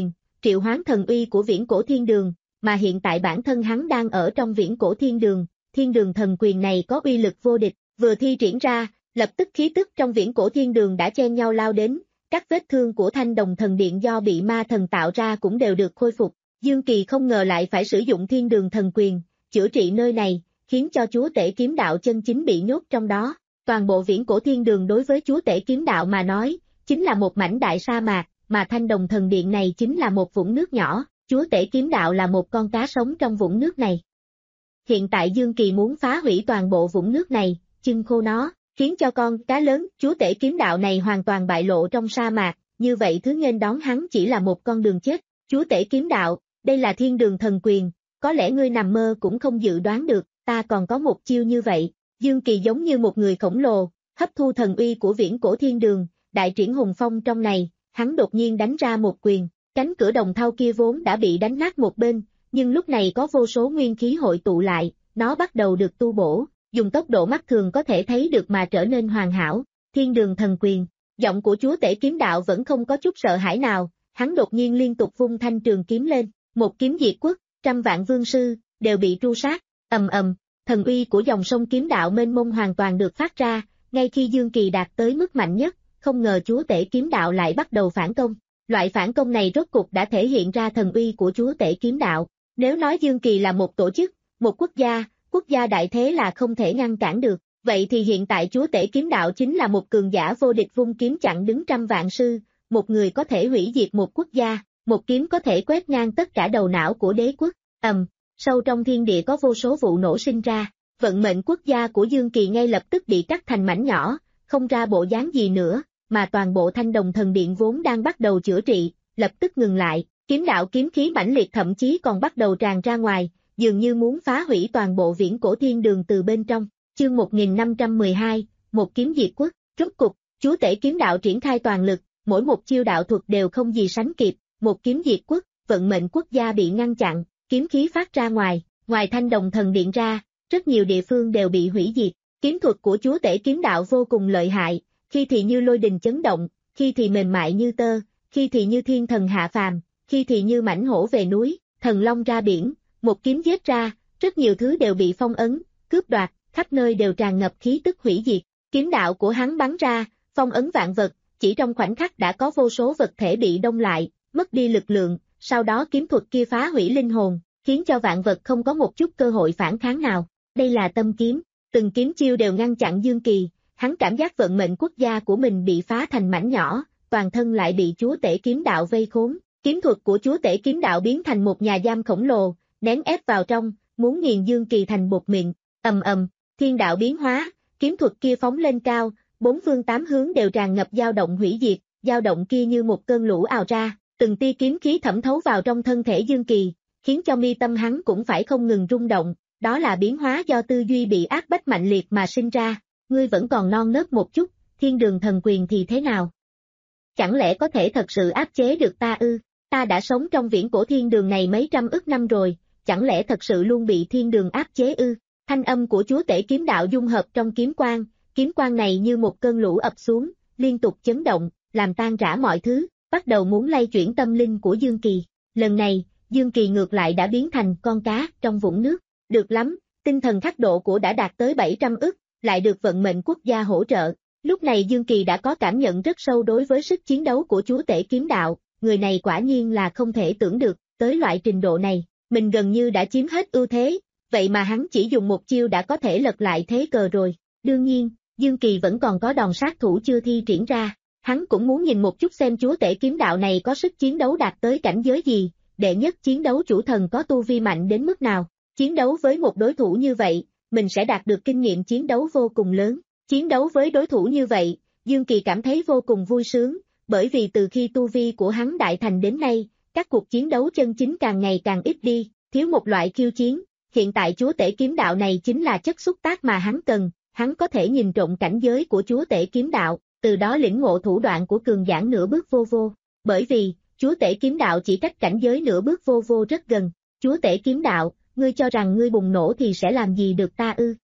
triệu hoán thần uy của viễn cổ thiên đường, mà hiện tại bản thân hắn đang ở trong viễn cổ thiên đường, thiên đường thần quyền này có uy lực vô địch, vừa thi triển ra, lập tức khí tức trong viễn cổ thiên đường đã chen nhau lao đến, các vết thương của thanh đồng thần điện do bị ma thần tạo ra cũng đều được khôi phục, Dương Kỳ không ngờ lại phải sử dụng thiên đường thần quyền, chữa trị nơi này, khiến cho chúa tể kiếm đạo chân chính bị nhốt trong đó, toàn bộ viễn cổ thiên đường đối với chúa tể kiếm đạo mà nói, chính là một mảnh đại sa mạc, mà thanh đồng thần điện này chính là một vũng nước nhỏ, chúa tể kiếm đạo là một con cá sống trong vũng nước này. Hiện tại Dương Kỳ muốn phá hủy toàn bộ vũng nước này, chưng khô nó, khiến cho con cá lớn, chúa tể kiếm đạo này hoàn toàn bại lộ trong sa mạc, như vậy thứ nghênh đón hắn chỉ là một con đường chết, chúa tể kiếm đạo, đây là thiên đường thần quyền, có lẽ ngươi nằm mơ cũng không dự đoán được, ta còn có một chiêu như vậy, Dương Kỳ giống như một người khổng lồ, hấp thu thần uy của viễn cổ thiên đường, đại triển hùng phong trong này, hắn đột nhiên đánh ra một quyền, cánh cửa đồng thau kia vốn đã bị đánh nát một bên, nhưng lúc này có vô số nguyên khí hội tụ lại, nó bắt đầu được tu bổ, dùng tốc độ mắt thường có thể thấy được mà trở nên hoàn hảo, thiên đường thần quyền, giọng của chúa tể kiếm đạo vẫn không có chút sợ hãi nào, hắn đột nhiên liên tục vung thanh trường kiếm lên, một kiếm diệt quốc, trăm vạn vương sư, đều bị tru sát, ầm ầm, thần uy của dòng sông kiếm đạo mênh mông hoàn toàn được phát ra, ngay khi Dương Kỳ đạt tới mức mạnh nhất, không ngờ chúa tể kiếm đạo lại bắt đầu phản công. Loại phản công này rốt cục đã thể hiện ra thần uy của chúa tể kiếm đạo. Nếu nói Dương Kỳ là một tổ chức, một quốc gia, quốc gia đại thế là không thể ngăn cản được, vậy thì hiện tại chúa tể kiếm đạo chính là một cường giả vô địch vung kiếm chặn đứng trăm vạn sư, một người có thể hủy diệt một quốc gia, một kiếm có thể quét ngang tất cả đầu não của đế quốc. Ầm, sâu trong thiên địa có vô số vụ nổ sinh ra, vận mệnh quốc gia của Dương Kỳ ngay lập tức bị cắt thành mảnh nhỏ, không ra bộ dáng gì nữa, mà toàn bộ thanh đồng thần điện vốn đang bắt đầu chữa trị, lập tức ngừng lại, kiếm đạo kiếm khí mãnh liệt thậm chí còn bắt đầu tràn ra ngoài, dường như muốn phá hủy toàn bộ viễn cổ thiên đường từ bên trong. Chương một nghìn năm trăm mười hai, một kiếm diệt quốc, rốt cục, chúa tể kiếm đạo triển khai toàn lực, mỗi một chiêu đạo thuật đều không gì sánh kịp, một kiếm diệt quốc, vận mệnh quốc gia bị ngăn chặn, kiếm khí phát ra ngoài, ngoài thanh đồng thần điện ra, rất nhiều địa phương đều bị hủy diệt, kiếm thuật của chúa tể kiếm đạo vô cùng lợi hại, khi thì như lôi đình chấn động, khi thì mềm mại như tơ, khi thì như thiên thần hạ phàm, khi thì như mãnh hổ về núi, thần long ra biển, một kiếm giết ra, rất nhiều thứ đều bị phong ấn, cướp đoạt, khắp nơi đều tràn ngập khí tức hủy diệt, kiếm đạo của hắn bắn ra, phong ấn vạn vật, chỉ trong khoảnh khắc đã có vô số vật thể bị đông lại, mất đi lực lượng, sau đó kiếm thuật kia phá hủy linh hồn, khiến cho vạn vật không có một chút cơ hội phản kháng nào. Đây là tâm kiếm, từng kiếm chiêu đều ngăn chặn Dương Kỳ, hắn cảm giác vận mệnh quốc gia của mình bị phá thành mảnh nhỏ, toàn thân lại bị chúa tể kiếm đạo vây khốn, kiếm thuật của chúa tể kiếm đạo biến thành một nhà giam khổng lồ, nén ép vào trong, muốn nghiền Dương Kỳ thành bột mịn, ầm ầm, thiên đạo biến hóa, kiếm thuật kia phóng lên cao, bốn phương tám hướng đều tràn ngập dao động hủy diệt, dao động kia như một cơn lũ ào ra, từng tia kiếm khí thẩm thấu vào trong thân thể Dương Kỳ, khiến cho mi tâm hắn cũng phải không ngừng rung động, đó là biến hóa do tư duy bị áp bách mạnh liệt mà sinh ra. Ngươi vẫn còn non nớt một chút, thiên đường thần quyền thì thế nào? Chẳng lẽ có thể thật sự áp chế được ta ư? Ta đã sống trong viễn cổ thiên đường này mấy trăm ức năm rồi, chẳng lẽ thật sự luôn bị thiên đường áp chế ư? Thanh âm của chúa tể kiếm đạo dung hợp trong kiếm quang, kiếm quang này như một cơn lũ ập xuống, liên tục chấn động, làm tan rã mọi thứ, bắt đầu muốn lay chuyển tâm linh của Dương Kỳ. Lần này, Dương Kỳ ngược lại đã biến thành con cá trong vũng nước. Được lắm, tinh thần khắc độ của đã đạt tới bảy trăm ức, lại được vận mệnh quốc gia hỗ trợ. Lúc này Dương Kỳ đã có cảm nhận rất sâu đối với sức chiến đấu của chúa tể kiếm đạo, người này quả nhiên là không thể tưởng được, tới loại trình độ này, mình gần như đã chiếm hết ưu thế, vậy mà hắn chỉ dùng một chiêu đã có thể lật lại thế cờ rồi. Đương nhiên, Dương Kỳ vẫn còn có đòn sát thủ chưa thi triển ra, hắn cũng muốn nhìn một chút xem chúa tể kiếm đạo này có sức chiến đấu đạt tới cảnh giới gì, đệ nhất chiến đấu chủ thần có tu vi mạnh đến mức nào. Chiến đấu với một đối thủ như vậy, mình sẽ đạt được kinh nghiệm chiến đấu vô cùng lớn. Chiến đấu với đối thủ như vậy, Dương Kỳ cảm thấy vô cùng vui sướng, bởi vì từ khi tu vi của hắn đại thành đến nay, các cuộc chiến đấu chân chính càng ngày càng ít đi, thiếu một loại khiêu chiến. Hiện tại chúa tể kiếm đạo này chính là chất xúc tác mà hắn cần, hắn có thể nhìn trộm cảnh giới của chúa tể kiếm đạo, từ đó lĩnh ngộ thủ đoạn của cường giả nửa bước vô vô. Bởi vì, chúa tể kiếm đạo chỉ cách cảnh giới nửa bước vô vô rất gần. Chúa tể kiếm đạo, ngươi cho rằng ngươi bùng nổ thì sẽ làm gì được ta ư?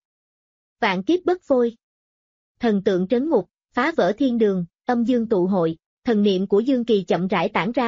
Vạn kiếp bất phôi. Thần tượng trấn ngục, phá vỡ thiên đường, âm dương tụ hội, thần niệm của Dương Kỳ chậm rãi tản ra,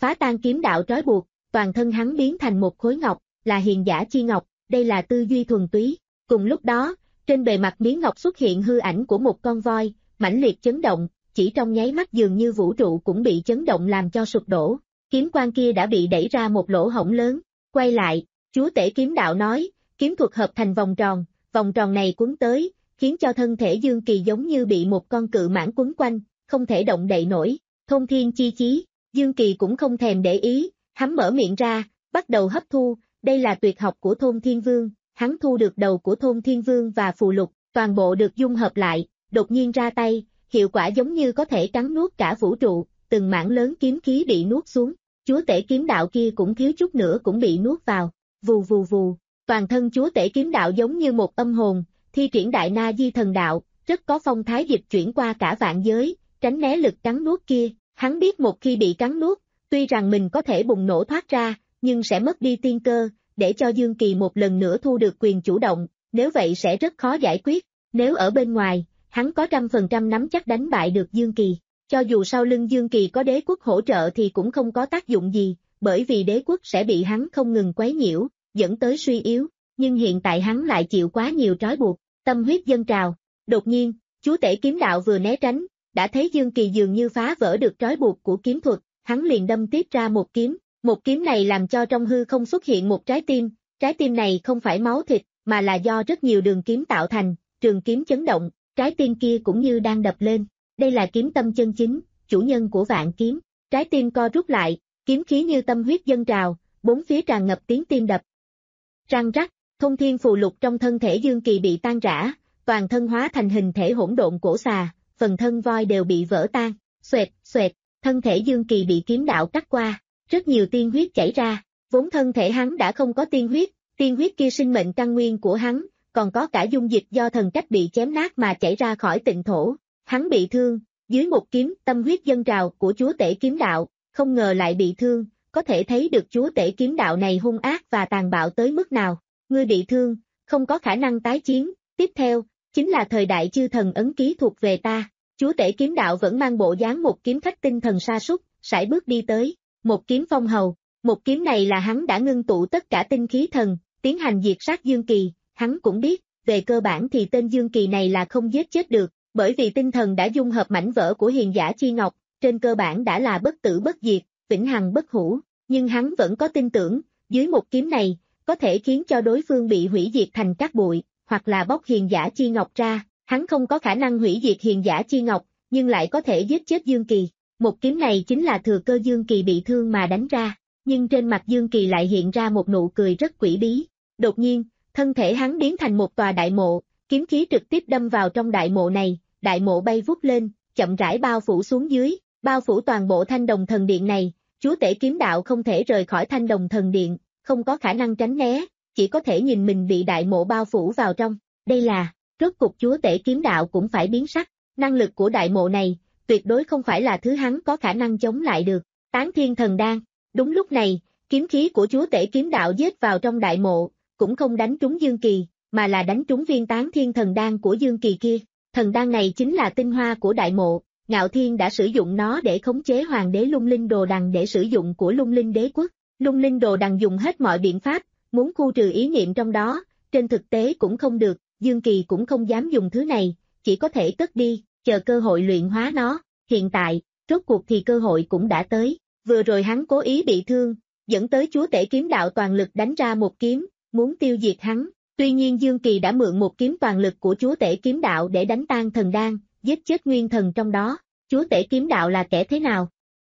phá tan kiếm đạo trói buộc, toàn thân hắn biến thành một khối ngọc, là hiền giả chi ngọc, đây là tư duy thuần túy. Cùng lúc đó, trên bề mặt miếng ngọc xuất hiện hư ảnh của một con voi, mãnh liệt chấn động, chỉ trong nháy mắt dường như vũ trụ cũng bị chấn động làm cho sụp đổ. Kiếm quang kia đã bị đẩy ra một lỗ hổng lớn, quay lại, chúa tể kiếm đạo nói, kiếm thuật hợp thành vòng tròn, vòng tròn này cuốn tới, khiến cho thân thể Dương Kỳ giống như bị một con cự mãng quấn quanh, không thể động đậy nổi. Thôn thiên chi chí, Dương Kỳ cũng không thèm để ý, hắn mở miệng ra, bắt đầu hấp thu, đây là tuyệt học của Thôn Thiên Vương, hắn thu được đầu của Thôn Thiên Vương và phù lục, toàn bộ được dung hợp lại, đột nhiên ra tay, hiệu quả giống như có thể cắn nuốt cả vũ trụ, từng mảng lớn kiếm khí bị nuốt xuống, chúa tể kiếm đạo kia cũng thiếu chút nữa cũng bị nuốt vào, vù vù vù, toàn thân chúa tể kiếm đạo giống như một âm hồn, thi triển đại na di thần đạo, rất có phong thái dịch chuyển qua cả vạn giới, tránh né lực cắn nuốt kia, hắn biết một khi bị cắn nuốt, tuy rằng mình có thể bùng nổ thoát ra, nhưng sẽ mất đi tiên cơ, để cho Dương Kỳ một lần nữa thu được quyền chủ động, nếu vậy sẽ rất khó giải quyết, nếu ở bên ngoài, hắn có trăm phần trăm nắm chắc đánh bại được Dương Kỳ, cho dù sau lưng Dương Kỳ có đế quốc hỗ trợ thì cũng không có tác dụng gì, bởi vì đế quốc sẽ bị hắn không ngừng quấy nhiễu, dẫn tới suy yếu, nhưng hiện tại hắn lại chịu quá nhiều trói buộc, tâm huyết dâng trào, đột nhiên, chúa tể kiếm đạo vừa né tránh, đã thấy Dương Kỳ dường như phá vỡ được trói buộc của kiếm thuật, hắn liền đâm tiếp ra một kiếm, một kiếm này làm cho trong hư không xuất hiện một trái tim, trái tim này không phải máu thịt, mà là do rất nhiều đường kiếm tạo thành, trường kiếm chấn động, trái tim kia cũng như đang đập lên, đây là kiếm tâm chân chính, chủ nhân của vạn kiếm, trái tim co rút lại, kiếm khí như tâm huyết dâng trào, bốn phía tràn ngập tiếng tim đập. Răng rắc, thông thiên phù lục trong thân thể Dương Kỳ bị tan rã, toàn thân hóa thành hình thể hỗn độn cổ xà, phần thân voi đều bị vỡ tan, xoẹt, xoẹt, thân thể Dương Kỳ bị kiếm đạo cắt qua, rất nhiều tiên huyết chảy ra, vốn thân thể hắn đã không có tiên huyết, tiên huyết kia sinh mệnh căn nguyên của hắn, còn có cả dung dịch do thần cách bị chém nát mà chảy ra khỏi tịnh thổ, hắn bị thương, dưới một kiếm tâm huyết dâng trào của chúa tể kiếm đạo, không ngờ lại bị thương, có thể thấy được chúa tể kiếm đạo này hung ác và tàn bạo tới mức nào, ngươi bị thương, không có khả năng tái chiến, tiếp theo, chính là thời đại chư thần ấn ký thuộc về ta, chúa tể kiếm đạo vẫn mang bộ dáng một kiếm khách tinh thần sa sút, sải bước đi tới, một kiếm phong hầu, một kiếm này là hắn đã ngưng tụ tất cả tinh khí thần, tiến hành diệt sát Dương Kỳ, hắn cũng biết, về cơ bản thì tên Dương Kỳ này là không giết chết được, bởi vì tinh thần đã dung hợp mảnh vỡ của hiền giả chi ngọc, trên cơ bản đã là bất tử bất diệt, vĩnh hằng bất hủ, nhưng hắn vẫn có tin tưởng, dưới một kiếm này, có thể khiến cho đối phương bị hủy diệt thành cát bụi, hoặc là bóc hiền giả chi ngọc ra, hắn không có khả năng hủy diệt hiền giả chi ngọc, nhưng lại có thể giết chết Dương Kỳ. Một kiếm này chính là thừa cơ Dương Kỳ bị thương mà đánh ra, nhưng trên mặt Dương Kỳ lại hiện ra một nụ cười rất quỷ bí. Đột nhiên, thân thể hắn biến thành một tòa đại mộ, kiếm khí trực tiếp đâm vào trong đại mộ này, đại mộ bay vút lên, chậm rãi bao phủ xuống dưới, bao phủ toàn bộ Thanh Đồng Thần Điện này, chúa tể kiếm đạo không thể rời khỏi Thanh Đồng Thần Điện, không có khả năng tránh né, chỉ có thể nhìn mình bị đại mộ bao phủ vào trong. Đây là, rốt cục chúa tể kiếm đạo cũng phải biến sắc, năng lực của đại mộ này, tuyệt đối không phải là thứ hắn có khả năng chống lại được. Tán Thiên Thần Đan, đúng lúc này, kiếm khí của chúa tể kiếm đạo giết vào trong đại mộ, cũng không đánh trúng Dương Kỳ, mà là đánh trúng viên Tán Thiên Thần Đan của Dương Kỳ kia. Thần đan này chính là tinh hoa của đại mộ, Ngạo Thiên đã sử dụng nó để khống chế hoàng đế Lung Linh Đồ Đằng để sử dụng của Lung Linh Đế Quốc. Lung Linh Đồ Đằng dùng hết mọi biện pháp, muốn khu trừ ý niệm trong đó, trên thực tế cũng không được, Dương Kỳ cũng không dám dùng thứ này, chỉ có thể cất đi, chờ cơ hội luyện hóa nó. Hiện tại, rốt cuộc thì cơ hội cũng đã tới, vừa rồi hắn cố ý bị thương, dẫn tới chúa tể kiếm đạo toàn lực đánh ra một kiếm, muốn tiêu diệt hắn. Tuy nhiên Dương Kỳ đã mượn một kiếm toàn lực của chúa tể kiếm đạo để đánh tan thần đan, giết chết nguyên thần trong đó. Chúa tể kiếm đạo là kẻ thế nào?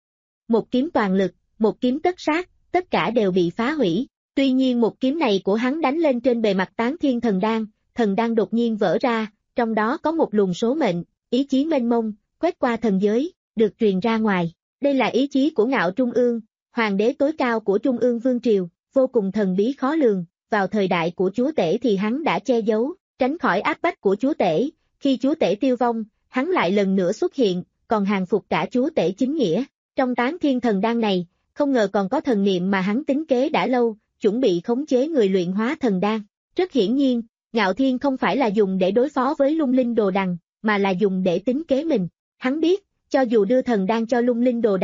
Một kiếm toàn lực, một kiếm tất sát, tất cả đều bị phá hủy. Tuy nhiên một kiếm này của hắn đánh lên trên bề mặt Tán Thiên Thần Đan, thần đan đột nhiên vỡ ra, trong đó có một luồng số mệnh, ý chí mênh mông, quét qua thần giới, được truyền ra ngoài. Đây là ý chí của Ngạo Trung ương, hoàng đế tối cao của Trung ương Vương Triều, vô cùng thần bí khó lường. Vào thời đại của chúa tể thì hắn đã che giấu, tránh khỏi áp bách của chúa tể, khi chúa tể tiêu vong, hắn lại lần nữa xuất hiện, còn hàng phục cả chúa tể chính nghĩa. Trong Tán Thiên Thần Đan này, không ngờ còn có thần niệm mà hắn tính kế đã lâu, chuẩn bị khống chế người luyện hóa thần đan. Rất hiển nhiên, Ngạo Thiên không phải là dùng để đối phó với Lung Linh Đồ Đằng, mà là dùng để tính kế mình. Hắn biết, cho dù đưa thần đan cho Lung Linh Đồ Đằng,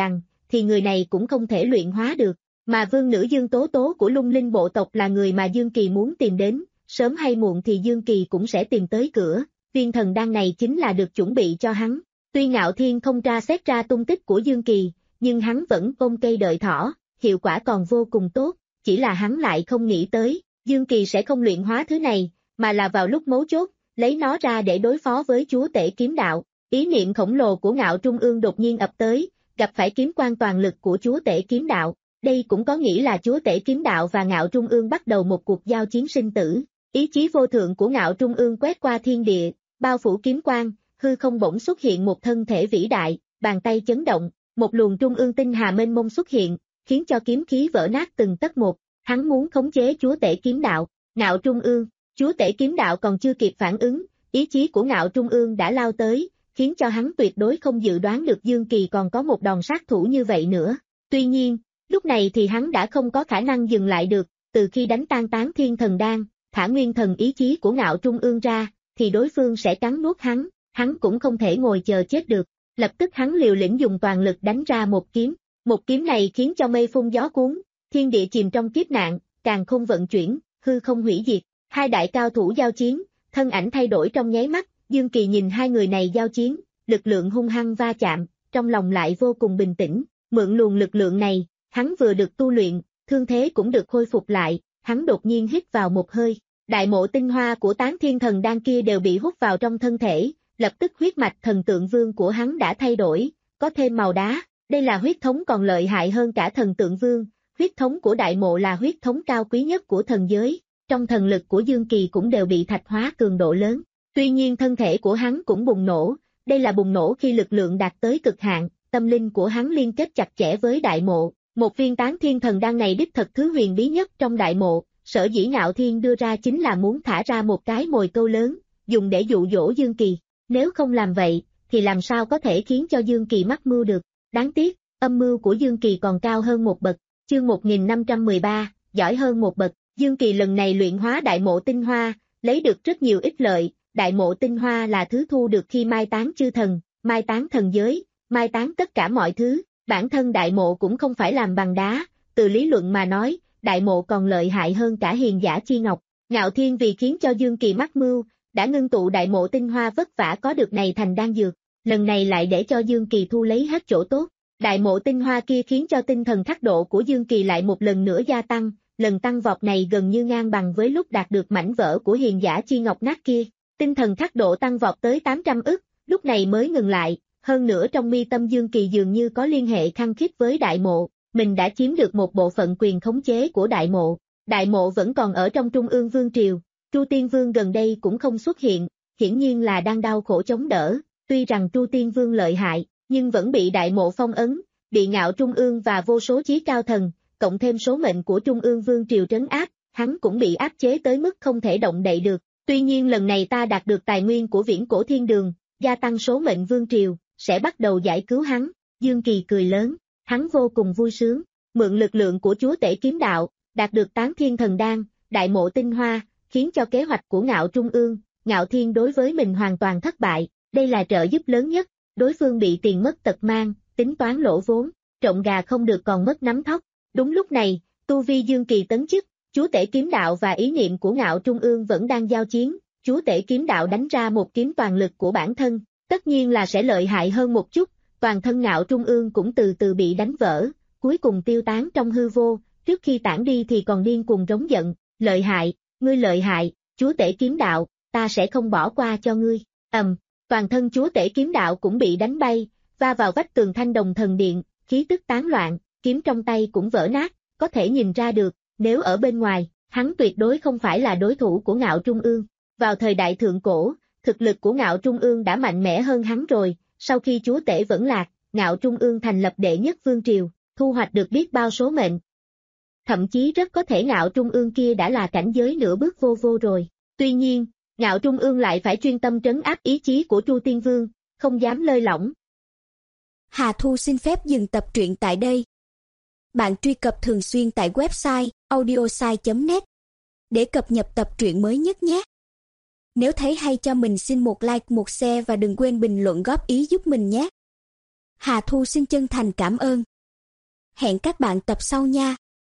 thì người này cũng không thể luyện hóa được. Mà vương nữ Dương Tố Tố của Lung Linh bộ tộc là người mà Dương Kỳ muốn tìm đến, sớm hay muộn thì Dương Kỳ cũng sẽ tìm tới cửa, viên thần đan này chính là được chuẩn bị cho hắn. Tuy Ngạo Thiên không tra xét ra tung tích của Dương Kỳ, nhưng hắn vẫn ôm cây đợi thỏ, hiệu quả còn vô cùng tốt, chỉ là hắn lại không nghĩ tới, Dương Kỳ sẽ không luyện hóa thứ này, mà là vào lúc mấu chốt, lấy nó ra để đối phó với chúa tể kiếm đạo. Ý niệm khổng lồ của Ngạo Trung Ương đột nhiên ập tới, gặp phải kiếm quan toàn lực của chúa tể kiếm đạo. Đây cũng có nghĩa là chúa tể kiếm đạo và Ngạo Trung Ương bắt đầu một cuộc giao chiến sinh tử. Ý chí vô thượng của Ngạo Trung Ương quét qua thiên địa, bao phủ kiếm quan, hư không bỗng xuất hiện một thân thể vĩ đại, bàn tay chấn động, một luồng trung ương tinh hà mênh mông xuất hiện, khiến cho kiếm khí vỡ nát từng tấc một. Hắn muốn khống chế chúa tể kiếm đạo. Ngạo Trung Ương, chúa tể kiếm đạo còn chưa kịp phản ứng, ý chí của Ngạo Trung Ương đã lao tới, khiến cho hắn tuyệt đối không dự đoán được Dương Kỳ còn có một đòn sát thủ như vậy nữa. Tuy nhiên, lúc này thì hắn đã không có khả năng dừng lại được, từ khi đánh tan tán thiên thần đan, thả nguyên thần ý chí của Ngạo Trung Ương ra, thì đối phương sẽ cắn nuốt hắn, hắn cũng không thể ngồi chờ chết được. Lập tức hắn liều lĩnh dùng toàn lực đánh ra một kiếm, một kiếm này khiến cho mây phun gió cuốn, thiên địa chìm trong kiếp nạn, càn khôn vận chuyển, hư không hủy diệt. Hai đại cao thủ giao chiến, thân ảnh thay đổi trong nháy mắt, Dương Kỳ nhìn hai người này giao chiến, lực lượng hung hăng va chạm, trong lòng lại vô cùng bình tĩnh, mượn luồng lực lượng này, hắn vừa được tu luyện, thương thế cũng được khôi phục lại, hắn đột nhiên hít vào một hơi, đại mộ tinh hoa của tán thiên thần đan kia đều bị hút vào trong thân thể, lập tức huyết mạch thần tượng vương của hắn đã thay đổi, có thêm màu đá, đây là huyết thống còn lợi hại hơn cả thần tượng vương, huyết thống của đại mộ là huyết thống cao quý nhất của thần giới, trong thần lực của Dương Kỳ cũng đều bị thạch hóa cường độ lớn, tuy nhiên thân thể của hắn cũng bùng nổ, đây là bùng nổ khi lực lượng đạt tới cực hạn, tâm linh của hắn liên kết chặt chẽ với đại mộ, một viên tán thiên thần đan này đích thật thứ huyền bí nhất trong đại mộ, sở dĩ Ngạo Thiên đưa ra chính là muốn thả ra một cái mồi câu lớn, dùng để dụ dỗ Dương Kỳ, nếu không làm vậy, thì làm sao có thể khiến cho Dương Kỳ mắc mưu được, đáng tiếc, âm mưu của Dương Kỳ còn cao hơn một bậc, chương một nghìn năm trăm mười ba, giỏi hơn một bậc, Dương Kỳ lần này luyện hóa đại mộ tinh hoa, lấy được rất nhiều ích lợi, đại mộ tinh hoa là thứ thu được khi mai táng chư thần, mai táng thần giới, mai táng tất cả mọi thứ, bản thân đại mộ cũng không phải làm bằng đá, từ lý luận mà nói, đại mộ còn lợi hại hơn cả hiền giả chi ngọc. Ngạo Thiên vì khiến cho Dương Kỳ mắc mưu, đã ngưng tụ đại mộ tinh hoa vất vả có được này thành đan dược, lần này lại để cho Dương Kỳ thu lấy hết chỗ tốt. Đại mộ tinh hoa kia khiến cho tinh thần khắc độ của Dương Kỳ lại một lần nữa gia tăng, lần tăng vọt này gần như ngang bằng với lúc đạt được mảnh vỡ của hiền giả chi ngọc nát kia. Tinh thần khắc độ tăng vọt tới tám trăm ức, lúc này mới ngừng lại, hơn nữa trong mi tâm Dương Kỳ dường như có liên hệ khăng khít với đại mộ, mình đã chiếm được một bộ phận quyền khống chế của đại mộ. Đại mộ vẫn còn ở trong Trung ương Vương Triều, Tru Tiên Vương gần đây cũng không xuất hiện, hiển nhiên là đang đau khổ chống đỡ, tuy rằng Tru Tiên Vương lợi hại, nhưng vẫn bị đại mộ phong ấn, bị Ngạo Trung ương và vô số chí cao thần, cộng thêm số mệnh của Trung ương Vương Triều trấn áp, hắn cũng bị áp chế tới mức không thể động đậy được. Tuy nhiên lần này ta đạt được tài nguyên của viễn cổ thiên đường, gia tăng số mệnh Vương Triều, sẽ bắt đầu giải cứu hắn. Dương Kỳ cười lớn, hắn vô cùng vui sướng, mượn lực lượng của chúa tể kiếm đạo, đạt được tán thiên thần đan, đại mộ tinh hoa, khiến cho kế hoạch của Ngạo Trung ương, Ngạo Thiên đối với mình hoàn toàn thất bại, đây là trợ giúp lớn nhất, đối phương bị tiền mất tật mang, tính toán lỗ vốn, trộn gà không được còn mất nắm thóc. Đúng lúc này, tu vi Dương Kỳ tấn chức, chúa tể kiếm đạo và ý niệm của Ngạo Trung ương vẫn đang giao chiến, chúa tể kiếm đạo đánh ra một kiếm toàn lực của bản thân, tất nhiên là sẽ lợi hại hơn một chút, toàn thân Ngạo Trung ương cũng từ từ bị đánh vỡ, cuối cùng tiêu tán trong hư vô, trước khi tản đi thì còn điên cuồng rống giận, lợi hại, ngươi lợi hại, chúa tể kiếm đạo, ta sẽ không bỏ qua cho ngươi, ầm, toàn thân chúa tể kiếm đạo cũng bị đánh bay, va vào vách tường Thanh Đồng Thần Điện, khí tức tán loạn, kiếm trong tay cũng vỡ nát, có thể nhìn ra được, nếu ở bên ngoài, hắn tuyệt đối không phải là đối thủ của Ngạo Trung ương. Vào thời đại thượng cổ, thực lực của Ngạo Trung ương đã mạnh mẽ hơn hắn rồi, sau khi chúa tể vẫn lạc, Ngạo Trung ương thành lập đệ nhất vương triều, thu hoạch được biết bao số mệnh. Thậm chí rất có thể Ngạo Trung ương kia đã là cảnh giới nửa bước vô vô rồi. Tuy nhiên, Ngạo Trung ương lại phải chuyên tâm trấn áp ý chí của Tru Tiên Vương, không dám lơi lỏng.
Hà Thu xin phép dừng tập truyện tại đây. Bạn truy cập thường xuyên tại website audiosai chấm net để cập nhật tập truyện mới nhất nhé. Nếu thấy hay cho mình xin một like, một share và đừng quên bình luận góp ý giúp mình nhé. Hà Thu xin chân thành cảm ơn. Hẹn các bạn tập sau nha.